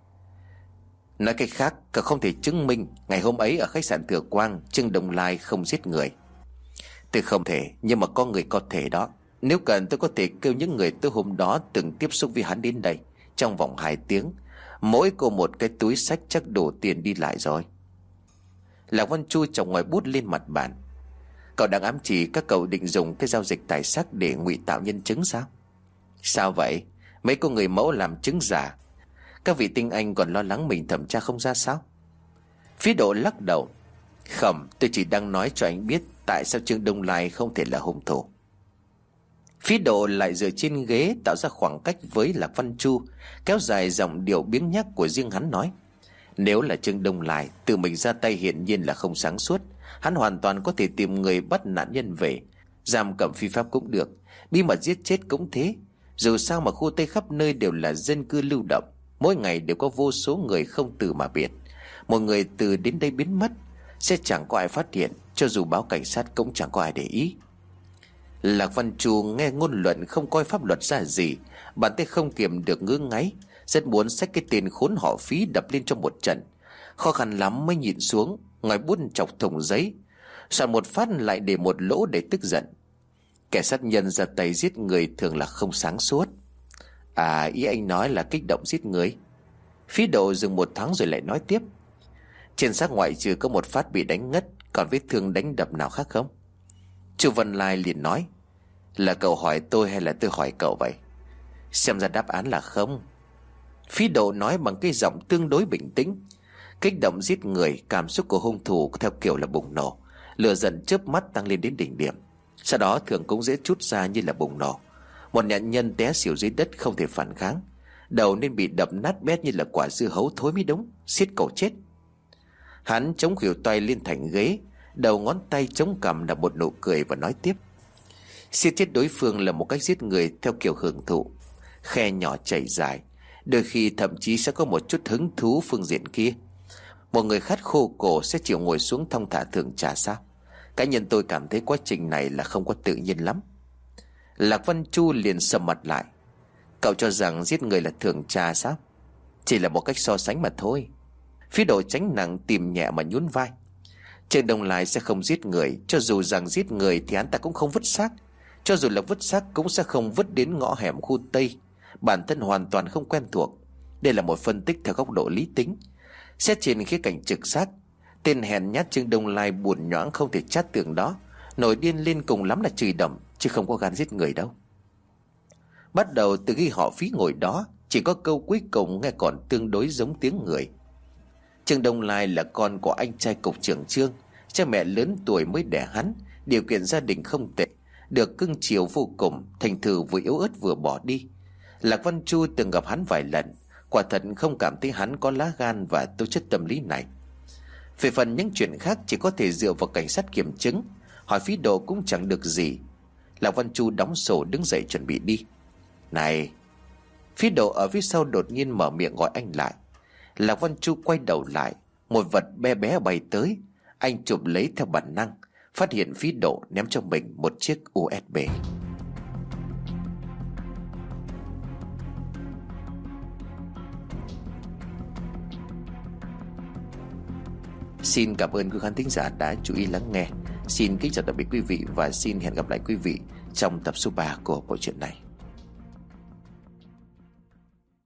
Nói cách khác, cậu không thể chứng minh ngày hôm ấy ở khách sạn Thừa Quang Trương Đông Lai không giết người. Tôi không thể, nhưng mà có người có thể đó. Nếu cần tôi có thể kêu những người tôi hôm đó từng tiếp xúc với hắn đến đây. Trong vòng hai tiếng, mỗi cô một cái túi xách chắc đủ tiền đi lại rồi. Lạc Văn Chu chồng ngoài bút lên mặt bàn. Cậu đang ám chỉ các cậu định dùng cái giao dịch tài sắc để ngụy tạo nhân chứng sao? Sao vậy? Mấy cô người mẫu làm chứng giả, các vị tinh anh còn lo lắng mình thẩm tra không ra sao? Phí Độ lắc đầu. Không, tôi chỉ đang nói cho anh biết tại sao Trương Đông Lai không thể là hung thủ. Phí Độ lại dựa trên ghế, tạo ra khoảng cách với Lạc Văn Chu, kéo dài giọng điệu biếng nhác của riêng hắn nói. Nếu là Trương Đông Lai tự mình ra tay hiển nhiên là không sáng suốt. Hắn hoàn toàn có thể tìm người bắt nạn nhân về, giam cầm phi pháp cũng được, bí mật giết chết cũng thế. Dù sao mà khu Tây khắp nơi đều là dân cư lưu động, mỗi ngày đều có vô số người không từ mà biệt. Một người từ đến đây biến mất, sẽ chẳng có ai phát hiện, cho dù báo cảnh sát cũng chẳng có ai để ý. Lạc Văn Chu nghe ngôn luận không coi pháp luật ra gì, bàn tay không kiềm được ngứa ngáy, rất muốn xách cái tên khốn họ Phí đập lên trong một trận. Khó khăn lắm mới nhịn xuống, ngòi bút chọc thùng giấy, soạn một phát lại để một lỗ để tức giận. Kẻ sát nhân ra tay giết người thường là không sáng suốt. À, ý anh nói là kích động giết người. Phí Độ dừng một thoáng rồi lại nói tiếp. Trên xác ngoại trừ có một phát bị đánh ngất, còn vết thương đánh đập nào khác không? Chu Văn Lai liền nói. Là cậu hỏi tôi hay là tôi hỏi cậu vậy? Xem ra đáp án là không. Phí Độ nói bằng cái giọng tương đối bình tĩnh. Kích động giết người, cảm xúc của hung thủ theo kiểu là bùng nổ, lửa giận chớp mắt tăng lên đến đỉnh điểm. Sau đó thường cũng dễ trút ra như là bùng nổ. Một nạn nhân té xỉu dưới đất không thể phản kháng, đầu nên bị đập nát bét như là quả dưa hấu thối mới đúng, xiết cổ chết. Hắn chống khuỷu tay lên thành ghế, đầu ngón tay chống cằm là một nụ cười và nói tiếp. Xiết chết đối phương là một cách giết người theo kiểu hưởng thụ, khe nhỏ chảy dài, đôi khi thậm chí sẽ có một chút hứng thú phương diện kia. Một người khát khô cổ sẽ chịu ngồi xuống thong thả thưởng trà sao? Cá nhân tôi cảm thấy quá trình này là không có tự nhiên lắm. Lạc Văn Chu liền sầm mặt lại. Cậu cho rằng giết người là thưởng trà sao? Chỉ là một cách so sánh mà thôi. Phí Độ tránh nặng tìm nhẹ mà nhún vai. Trương Đông Lai sẽ không giết người. Cho dù rằng giết người thì hắn ta cũng không vứt xác. Cho dù là vứt xác cũng sẽ không vứt đến ngõ hẻm khu Tây. Bản thân hoàn toàn không quen thuộc. Đây là một phân tích theo góc độ lý tính. Xét trên khía cạnh trực giác, tên hèn nhát Trương Đông Lai buồn nhoáng không thể chát tường đó, nổi điên lên cùng lắm là chửi đầm, chứ không có gan giết người đâu. Bắt đầu từ khi họ Phí ngồi đó, chỉ có câu cuối cùng nghe còn tương đối giống tiếng người. Trương Đông Lai là con của anh trai cục trưởng Trương, cha mẹ lớn tuổi mới đẻ hắn, điều kiện gia đình không tệ, được cưng chiều vô cùng, thành thử vừa yếu ớt vừa bỏ đi. Lạc Văn Chu từng gặp hắn vài lần, quả thật không cảm thấy hắn có lá gan và tố chất tâm lý này. Về phần những chuyện khác chỉ có thể dựa vào cảnh sát kiểm chứng, hỏi Phí Độ cũng chẳng được gì. Lạc Văn Chu đóng sổ đứng dậy chuẩn bị đi. Này! Phí Độ ở phía sau đột nhiên mở miệng gọi anh lại. Lạc Văn Chu quay đầu lại, một vật bé bé bay tới. Anh chụp lấy theo bản năng, phát hiện Phí Độ ném cho mình một chiếc u ét bê. Xin cảm ơn quý khán thính giả đã chú ý lắng nghe. Xin kính chào tạm biệt quý vị và xin hẹn gặp lại quý vị trong tập số ba của bộ truyện này.